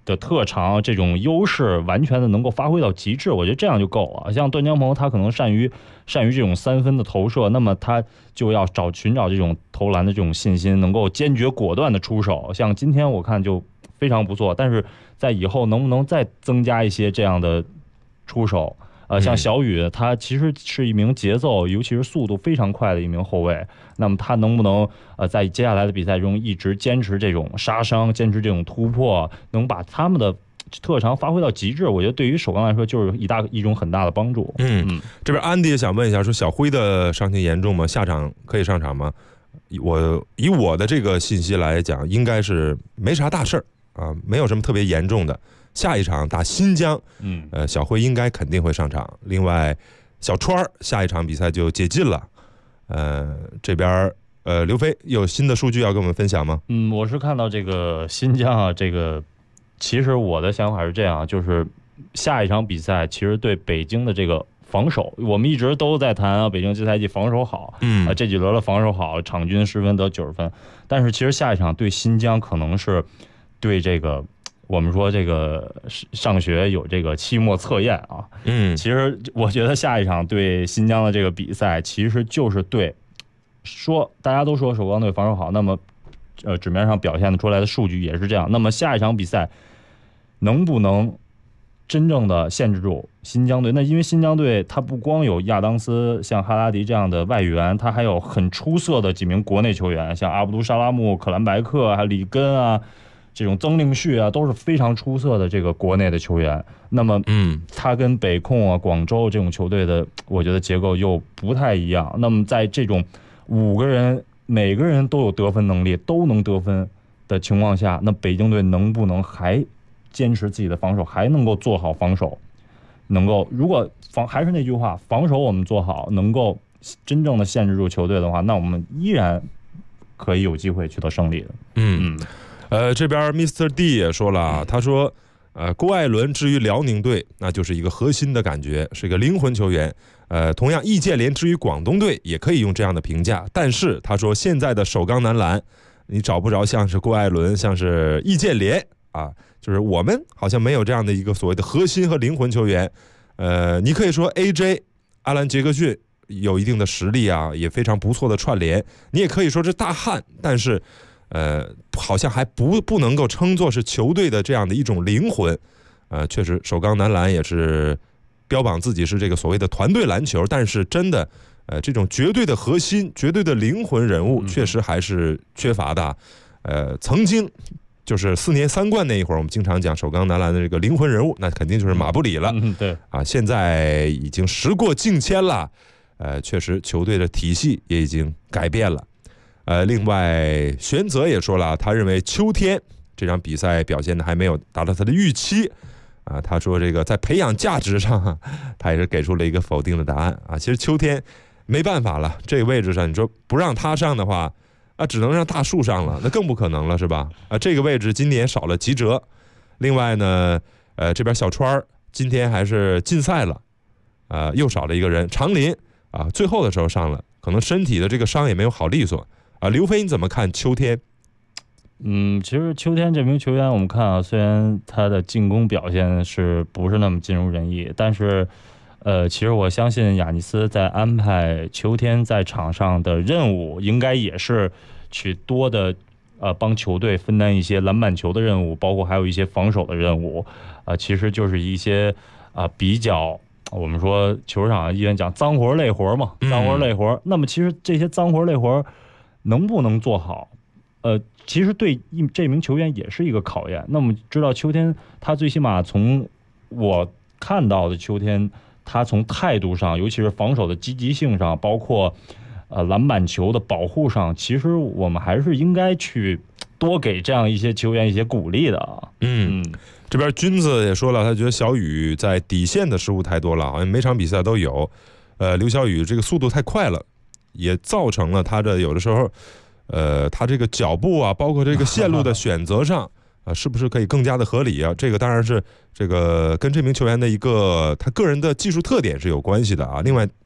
的特长这种优势完全的能够发挥到极致，我觉得这样就够了。像段江鹏他可能善于这种3分的投射，那么他就要寻找这种投篮的这种信心，能够坚决果断的出手。像今天我看就非常不错，但是在以后能不能再增加一些这样的出手？像小雨，他其实是一名节奏，尤其是速度非常快的一名后卫。那么他能不能在接下来的比赛中一直坚持这种杀伤，坚持这种突破，能把他们的特长发挥到极致？我觉得对于首钢来说，就是一种很大的帮助。 这边安迪也想问一下，说小辉的伤情严重吗？下场可以上场吗？以我的这个信息来讲，应该是没啥大事儿啊，没有什么特别严重的。下一场打新疆，小辉应该肯定会上场。另外，小川下一场比赛就解禁了。这边刘飞有新的数据要跟我们分享吗？ 我是看到这个新疆啊，这个其实我的想法是这样，就是下一场比赛其实对北京的这个防守，我们一直都在谈啊，北京这赛季防守好，这几轮的防守好，场均10分得90分，但是其实下一场对新疆可能是对这个。我们说这个上学有这个期末测验啊，其实我觉得下一场对新疆的这个比赛，其实就是对说大家都说首钢队防守好，那么纸面上表现出来的数据也是这样。那么下一场比赛能不能真正的限制住新疆队？那因为新疆队他不光有亚当斯、像哈拉迪这样的外援，他还有很出色的几名国内球员，像阿卜杜沙拉木、可兰白克、还有里根啊。这种曾令旭啊，都是非常出色的这个国内的球员。那么，他跟北控啊、广州这种球队的，我觉得结构又不太一样。那么，在这种5个人每个人都有得分能力，都能得分的情况下，那北京队能不能还坚持自己的防守，还能够做好防守？能够，如果还是那句话，防守我们做好，能够真正的限制住球队的话，那我们依然可以有机会取得胜利的。 这边 Mr. D 也说了，他说，郭艾伦至于辽宁队，那就是一个核心的感觉，是一个灵魂球员。同样，易建联至于广东队也可以用这样的评价。但是他说，现在的首钢男篮，你找不着像是郭艾伦、像是易建联啊，就是我们好像没有这样的一个所谓的核心和灵魂球员。你可以说 AJ 阿兰杰克逊有一定的实力啊，也非常不错的串联。你也可以说是大汉，但是。好像还不能够称作是球队的这样的一种灵魂。确实首钢男篮也是标榜自己是这个所谓的团队篮球，但是真的这种绝对的核心、绝对的灵魂人物确实还是缺乏的。曾经就是4年3冠那一会儿，我们经常讲首钢男篮的这个灵魂人物，那肯定就是马布里了。 对啊， 现在已经时过境迁了。确实球队的体系也已经改变了。另外，玄泽也说了，他认为秋天这场比赛表现的还没有达到他的预期啊。他说这个在培养价值上，他也是给出了一个否定的答案啊。其实秋天没办法了，这个位置上你说不让他上的话，只能让大树上了，那更不可能了，是吧？这个位置今年少了吉哲。另外呢，这边小川今天还是禁赛了，又少了一个人，长林啊，最后的时候上了，可能身体的这个伤也没有好利索。刘飞你怎么看秋天？ 其实秋天这名球员我们看啊，虽然他的进攻表现是不是那么尽如人意，但是其实我相信亚尼斯在安排秋天在场上的任务，应该也是去多的帮球队分担一些篮板球的任务，包括还有一些防守的任务。其实就是一些比较我们说球场一般讲脏活累活嘛，脏活累活。那么其实这些脏活累活能不能做好？其实对这名球员也是一个考验。那我们知道秋天他最起码从我看到的秋天，他从态度上，尤其是防守的积极性上，包括篮板球的保护上，其实我们还是应该去多给这样一些球员一些鼓励的。 这边君子也说了，他觉得小雨在底线的失误太多了，好像每场比赛都有。刘晓宇这个速度太快了，也造成了他的有的时候，他这个脚步啊，包括这个线路的选择上，是不是可以更加的合理啊？这个当然是这个跟这名球员的一个他个人的技术特点是有关系的啊。另外，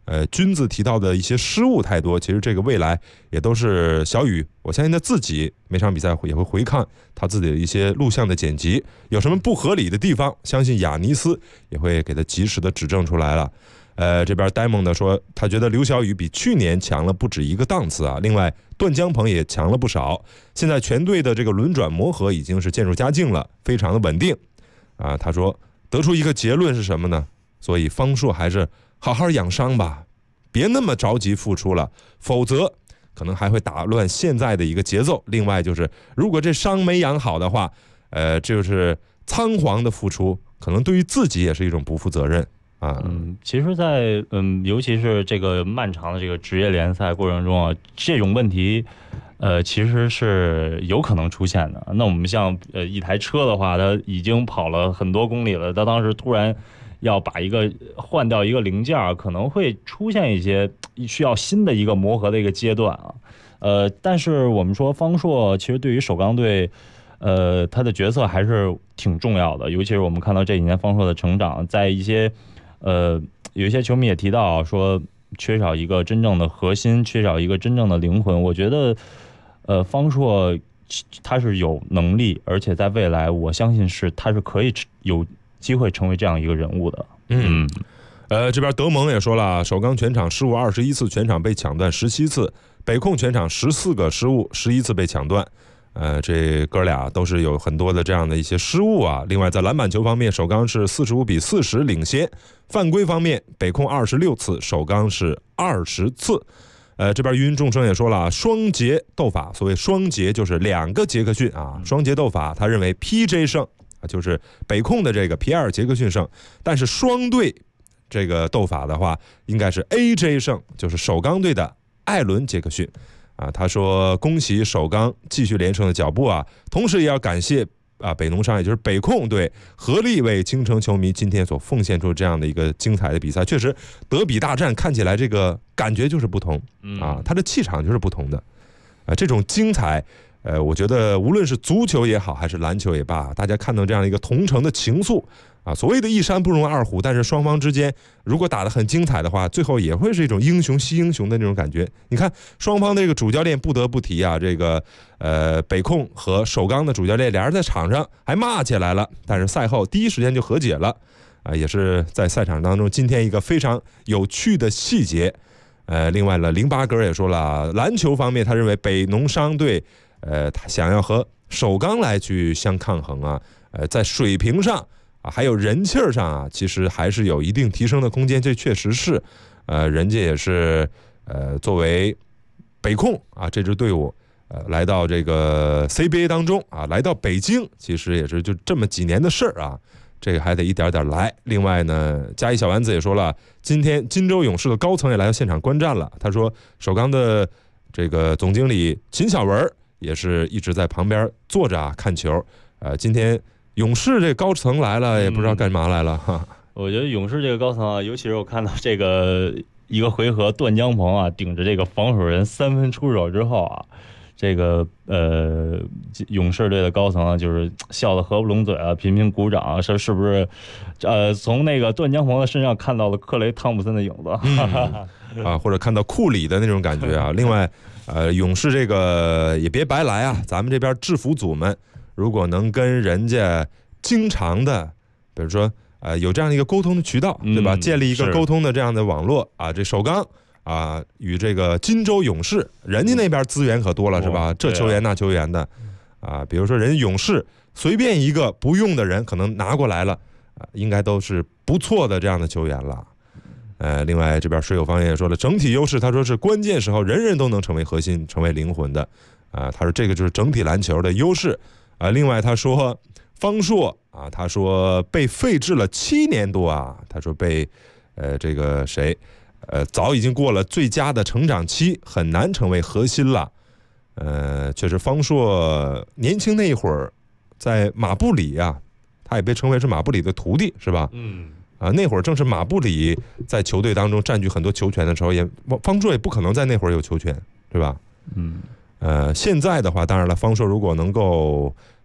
君子提到的一些失误太多，其实这个未来也都是小雨，我相信他自己每场比赛也会回看他自己的一些录像的剪辑，有什么不合理的地方，相信雅尼斯也会给他及时的指正出来了。这边 Diamond 说，他觉得刘晓宇比去年强了不止一个档次啊。另外，段江鹏也强了不少。现在全队的这个轮转磨合已经是渐入佳境了，非常的稳定啊。他说，得出一个结论是什么呢？所以方硕还是好好养伤吧，别那么着急复出了，否则可能还会打乱现在的一个节奏。另外就是，如果这伤没养好的话，就是仓皇的复出，可能对于自己也是一种不负责任。 其实在尤其是这个漫长的这个职业联赛过程中啊，这种问题其实是有可能出现的。那我们像一台车的话，它已经跑了很多公里了，它当时突然要把换掉一个零件，可能会出现一些需要新的一个磨合的一个阶段啊。但是我们说方硕其实对于首钢队他的角色还是挺重要的，尤其是我们看到这几年方硕的成长，在一些有一些球迷也提到说缺少一个真正的核心，缺少一个真正的灵魂。我觉得方硕他是有能力，而且在未来我相信他是可以有机会成为这样一个人物的。 这边德蒙也说了，首钢全场失误21次，全场被抢断17次，北控全场14个失误，11次被抢断。这哥俩都是有很多的这样的一些失误啊。另外在篮板球方面，首钢是45-40领先。犯规方面，北控26次，首钢是20次。这边芸芸众生也说了，双节斗法，所谓双节就是2个杰克逊啊，双节斗法，他认为 PJ 胜就是北控的这个皮埃尔杰克逊胜，但是双队这个斗法的话，应该是 AJ 胜，就是首钢队的艾伦杰克逊。他说恭喜首钢继续连胜的脚步啊，同时也要感谢北农商，也就是北控队合力为京城球迷今天所奉献出这样的一个精彩的比赛。确实德比大战看起来这个感觉就是不同他的气场就是不同的这种精彩我觉得无论是足球也好还是篮球也罢，大家看到这样一个同城的情愫所谓的一山不容二虎，但是双方之间如果打得很精彩的话，最后也会是一种英雄惜英雄的那种感觉。你看双方这个主教练不得不提这个北控和首钢的主教练俩人在场上还骂起来了，但是赛后第一时间就和解了也是在赛场当中今天一个非常有趣的细节。另外呢08哥也说了，篮球方面他认为北农商队他想要和首钢来去相抗衡在水平上还有人气上其实还是有一定提升的空间，这确实是人家也是作为北控这支队伍来到这个 CBA 当中来到北京，其实也是就这么几年的事儿这个还得一点点来。另外呢，嘉义小丸子也说了，今天金州勇士的高层也来到现场观战了。他说首钢的这个总经理秦小文也是一直在旁边坐着看球今天勇士这高层来了，也不知道干嘛来了我觉得勇士这个高层尤其是我看到这个一个回合段江鹏顶着这个防守人3分出手之后这个勇士队的高层就是笑得合不拢嘴频频鼓掌，是不是从那个段江鹏的身上看到了克雷汤普森的影子或者看到库里的那种感觉另外勇士这个也别白来咱们这边制服组们如果能跟人家经常的比如说有这样一个沟通的渠道对吧，建立一个沟通的这样的网络这首钢与这个金州勇士，人家那边资源可多了是吧，这球员那球员的比如说人家勇士随便一个不用的人可能拿过来了应该都是不错的这样的球员了另外这边水友方也说了，整体优势他说是关键时候人人都能成为核心成为灵魂的他说这个就是整体篮球的优势另外他说方硕他说被废置了7年多他说被这个谁早已经过了最佳的成长期，很难成为核心了确实方硕年轻那一会儿在马布里他也被称为是马布里的徒弟是吧那会儿正是马布里在球队当中占据很多球权的时候，方硕也不可能在那会儿有球权是吧现在的话当然了，方硕如果能够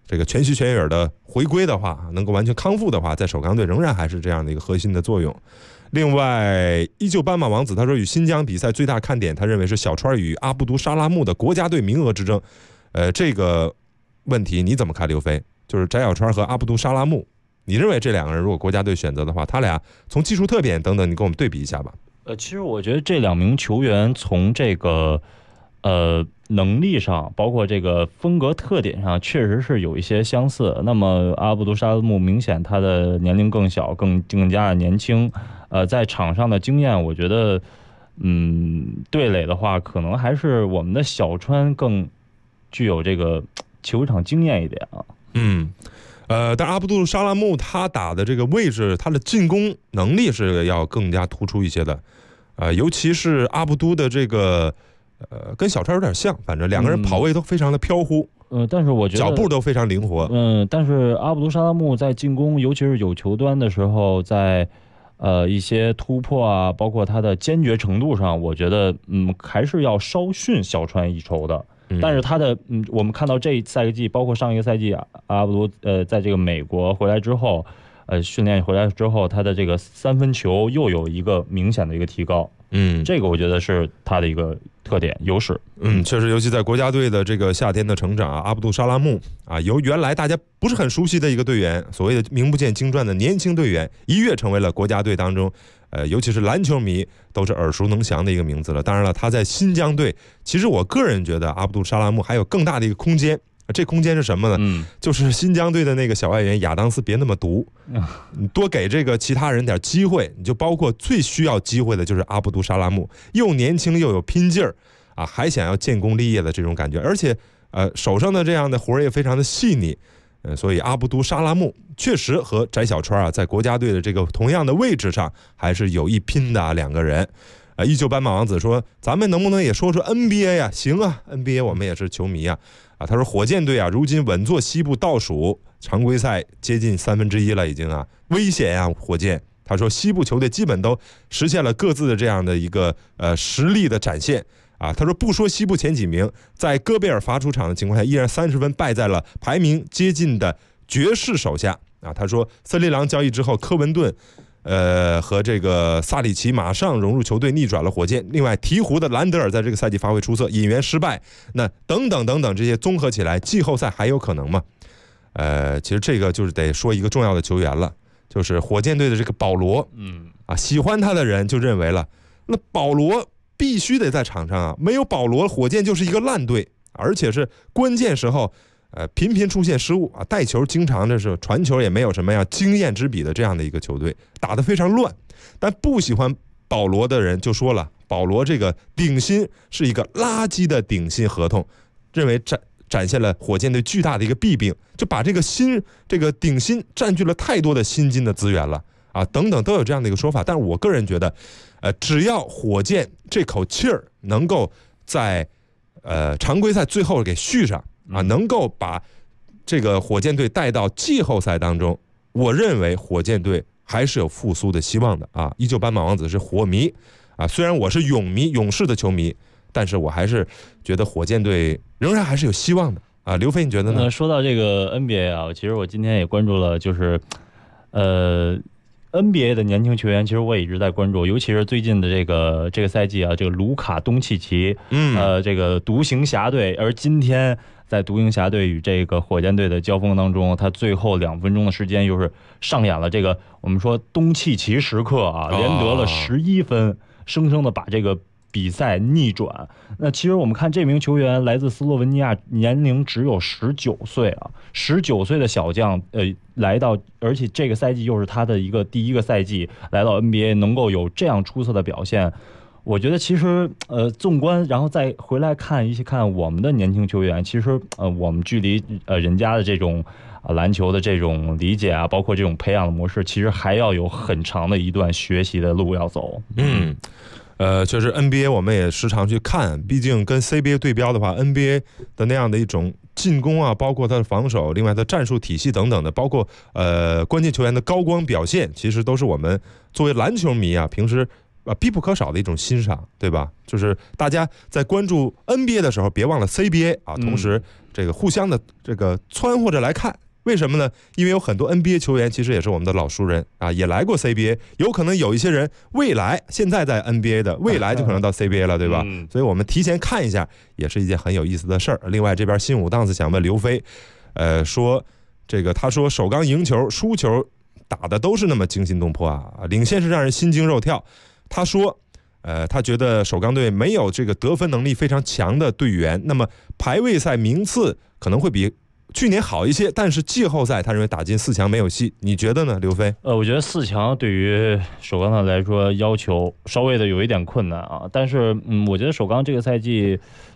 这个全虚全影的回归的话，能够完全康复的话，在首钢队仍然还是这样的一个核心的作用。另外，依旧斑马王子他说，与新疆比赛最大看点，他认为是小川与阿布都沙拉木的国家队名额之争。这个问题你怎么看，刘飞？就是翟小川和阿布都沙拉木，你认为这两个人如果国家队选择的话，他俩从技术特点等等，你跟我们对比一下吧。 其实我觉得这2名球员从这个能力上，包括这个风格特点上，确实是有一些相似。那么阿布都沙拉木明显他的年龄更小，更加的年轻。在场上的经验，我觉得，对垒的话，可能还是我们的小川更具有这个球场经验一点啊。 但阿布都沙拉木他打的这个位置，他的进攻能力是要更加突出一些的。尤其是阿布都的这个跟小川有点像，反正两个人跑位都非常的飘忽。 但是我觉得脚步都非常灵活。 但是阿布都沙拉木在进攻，尤其是有球端的时候，在一些突破啊，包括他的坚决程度上，我觉得还是要稍逊小川一筹的。但是他的我们看到这赛季，包括上一个赛季阿布都在这个美国回来之后，训练回来之后，他的这个3分球又有一个明显的一个提高。这个我觉得是他的一个特点优势。 确实，尤其在国家队的这个夏天的成长，阿布都沙拉木由原来大家不是很熟悉的一个队员，所谓的名不见经传的年轻队员，一跃成为了国家队当中尤其是篮球迷都是耳熟能详的一个名字了。当然了，他在新疆队，其实我个人觉得阿布都沙拉木还有更大的一个空间。这空间是什么呢？就是新疆队的那个小外援亚当斯别那么毒，你多给这个其他人点机会。你就包括最需要机会的就是阿布都沙拉木，又年轻又有拼劲儿还想要建功立业的这种感觉，而且手上的这样的活也非常的细腻。所以阿布都沙拉木确实和翟小川在国家队的这个同样的位置上还是有一拼的两个人。依旧斑马王子说，咱们能不能也说说 NBA 呀？行啊， NBA 我们也是球迷他说火箭队如今稳坐西部倒数，常规赛接近1/3了已经危险火箭。他说西部球队基本都实现了各自的这样的一个实力的展现他说不说西部前几名，在戈贝尔罚出场的情况下，依然30分败在了排名接近的爵士手下他说森林狼交易之后，科文顿和这个萨里奇马上融入球队，逆转了火箭。另外，鹈鹕的兰德尔在这个赛季发挥出色，引援失败，那等等等等，这些综合起来，季后赛还有可能吗？其实这个就是得说一个重要的球员了，就是火箭队的这个保罗。喜欢他的人就认为了，那保罗必须得在场上没有保罗，火箭就是一个烂队，而且是关键时候。频频出现失误带球经常的是传球也没有什么样经验之比的这样的一个球队，打得非常乱。但不喜欢保罗的人就说了，保罗这个顶薪是一个垃圾的顶薪合同，认为展现了火箭队巨大的一个弊病，就把这个顶薪占据了太多的薪金的资源了等等都有这样的一个说法。但是我个人觉得只要火箭这口气儿能够在常规赛最后给续上能够把这个火箭队带到季后赛当中，我认为火箭队还是有复苏的希望的依旧斑马王子是火迷虽然我是勇士的球迷，但是我还是觉得火箭队仍然还是有希望的刘飞你觉得呢？ 说到这个 NBA 其实我今天也关注了，就是NBA 的年轻球员，其实我也一直在关注，尤其是最近的这个赛季这个卢卡东契奇，这个独行侠队，而今天在独行侠队与这个火箭队的交锋当中，他最后2分钟的时间又是上演了这个我们说东契奇时刻连得了11分，生生的把这个比赛逆转。那其实我们看这名球员来自斯洛文尼亚，年龄只有19岁19岁的小将来到，而且这个赛季又是他的第一个赛季来到 NBA， 能够有这样出色的表现，我觉得其实纵观然后再回来看我们的年轻球员，其实我们距离人家的这种篮球的这种理解包括这种培养的模式，其实还要有很长的一段学习的路要走。 确实 NBA 我们也时常去看，毕竟跟 CBA 对标的话， NBA 的那样的一种进攻包括他的防守，另外他战术体系等等的，包括关键球员的高光表现，其实都是我们作为篮球迷平时必不可少的一种欣赏，对吧？就是大家在关注 NBA 的时候，别忘了 CBA 啊，同时这个互相的这个撺和着来看。为什么呢？因为有很多 NBA 球员其实也是我们的老熟人啊，也来过 CBA， 有可能有一些人未来现在在 NBA 的，未来就可能到 CBA 了，对吧？所以我们提前看一下，也是一件很有意思的事儿。另外这边新武档次想问刘飞，说这个他说首钢赢球输球打的都是那么惊心动魄啊，领先是让人心惊肉跳。他说他觉得首钢队没有这个得分能力非常强的队员，那么排位赛名次可能会比去年好一些，但是季后赛他认为打进4强没有戏，你觉得呢，刘飞？ 我觉得4强对于首钢队来说要求稍微的有一点困难啊，但是我觉得首钢这个赛季，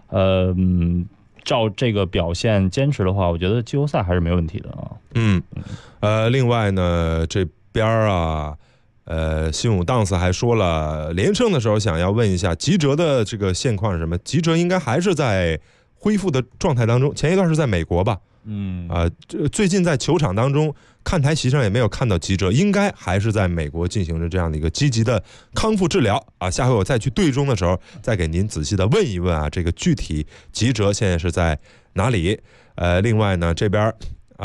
照这个表现坚持的话，我觉得季后赛还是没问题的啊。 另外呢，这边啊，新武档次还说了，连胜的时候想要问一下吉哲的这个现况是什么？吉哲应该还是在恢复的状态当中，前一段是在美国吧？最近在球场当中看台席上也没有看到吉哲，应该还是在美国进行着这样的一个积极的康复治疗啊。下回我再去队中的时候，再给您仔细的问一问啊，这个具体吉哲现在是在哪里？另外呢，这边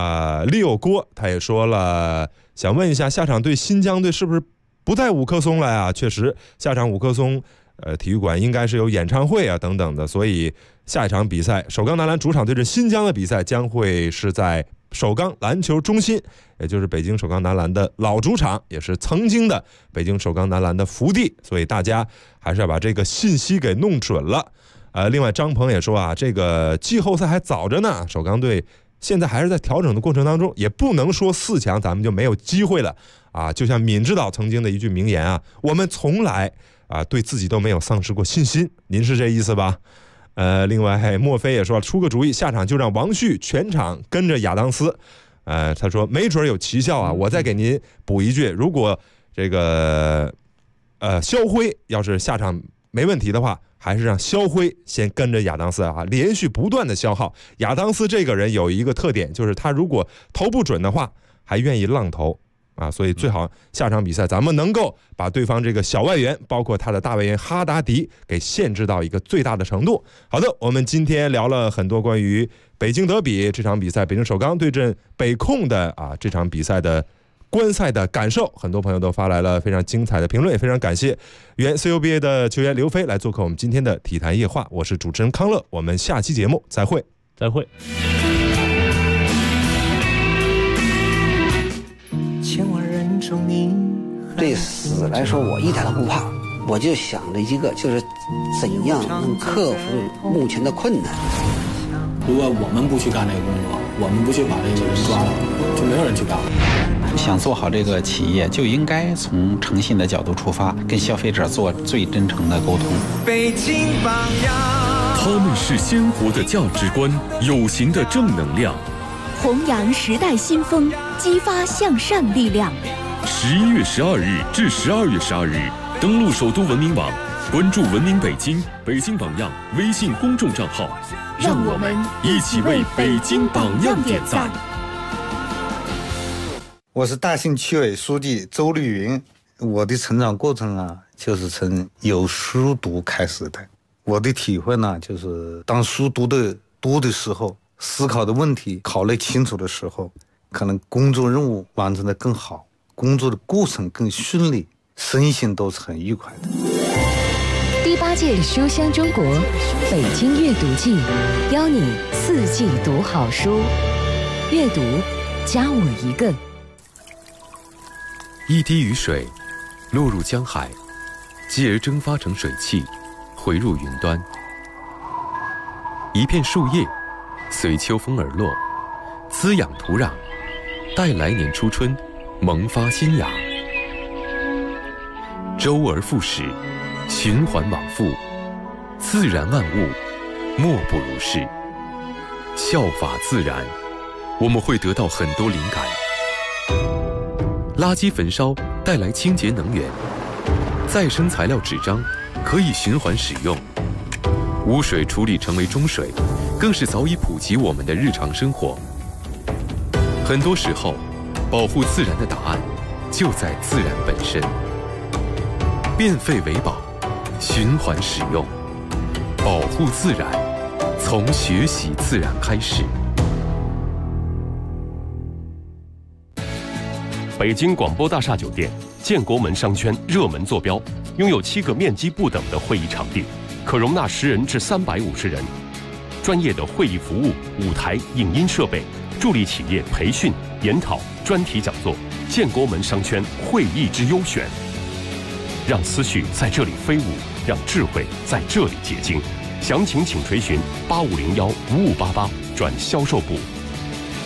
Leo 郭他也说了，想问一下下场对新疆队是不是不带五棵松了啊？确实，下场五棵松体育馆应该是有演唱会啊等等的，所以下一场比赛首钢男篮主场对阵新疆的比赛将会是在首钢篮球中心，也就是北京首钢男篮的老主场，也是曾经的北京首钢男篮的福地，所以大家还是要把这个信息给弄准了。另外张鹏也说啊，这个季后赛还早着呢，首钢队现在还是在调整的过程当中，也不能说4强咱们就没有机会了啊。就像闵指导曾经的一句名言啊，我们从来对自己都没有丧失过信心，您是这意思吧？另外莫非也说出个主意，下场就让王旭全场跟着亚当斯，他说没准有奇效啊。我再给您补一句，如果这个肖辉要是下场没问题的话，还是让肖辉先跟着亚当斯啊，连续不断的消耗。亚当斯这个人有一个特点，就是他如果投不准的话，还愿意浪投啊，所以最好下场比赛咱们能够把对方这个小外援，包括他的大外援哈达迪给限制到一个最大的程度。好的，我们今天聊了很多关于北京德比这场比赛，北京首钢对阵北控的这场比赛的观赛的感受，很多朋友都发来了非常精彩的评论，也非常感谢原 CUBA 的球员刘飞来做客我们今天的体坛夜话，我是主持人康乐，我们下期节目再会。 千万人中你， 对死来说我一点都不怕，我就想着一个，就是怎样能克服目前的困难。 如果我们不去干这个工作，我们不去把这个人抓了，就没有人去干了。 想做好这个企业，就应该从诚信的角度出发，跟消费者做最真诚的沟通。 北京榜样， 他们是鲜活的价值观，有形的正能量， 弘扬时代新风，激发向善力量。 11月12日至12月12日，登录首都文明网，关注文明北京、北京榜样微信公众账号， 让我们一起为北京榜样点赞。 我是大兴区委书记周绿云，我的成长过程啊，就是从有书读开始的。我的体会呢，就是当书读的多的时候，思考的问题考虑清楚的时候，可能工作任务完成的更好，工作的过程更顺利，身心都是很愉快的。 第8届书香中国北京阅读季，邀你4季读好书，阅读加我一个。 一滴雨水落入江海，继而蒸发成水汽，回入云端。一片树叶随秋风而落，滋养土壤，待来年初春萌发新芽。周而复始，循环往复，自然万物莫不如是。效法自然，我们会得到很多灵感。垃圾焚烧带来清洁能源，再生材料纸张可以循环使用，污水处理成为中水，更是早已普及我们的日常生活。很多时候，保护自然的答案就在自然本身。 变废为宝，循环使用，保护自然，从学习自然开始。 北京广播大厦酒店建国门商圈热门坐标，拥有7个面积不等的会议场地，可容纳10人至350人。专业的会议服务、舞台、影音设备，助力企业培训、研讨、专题讲座。建国门商圈会议之优选，让思绪在这里飞舞，让智慧在这里结晶。详情请垂询85015588转销售部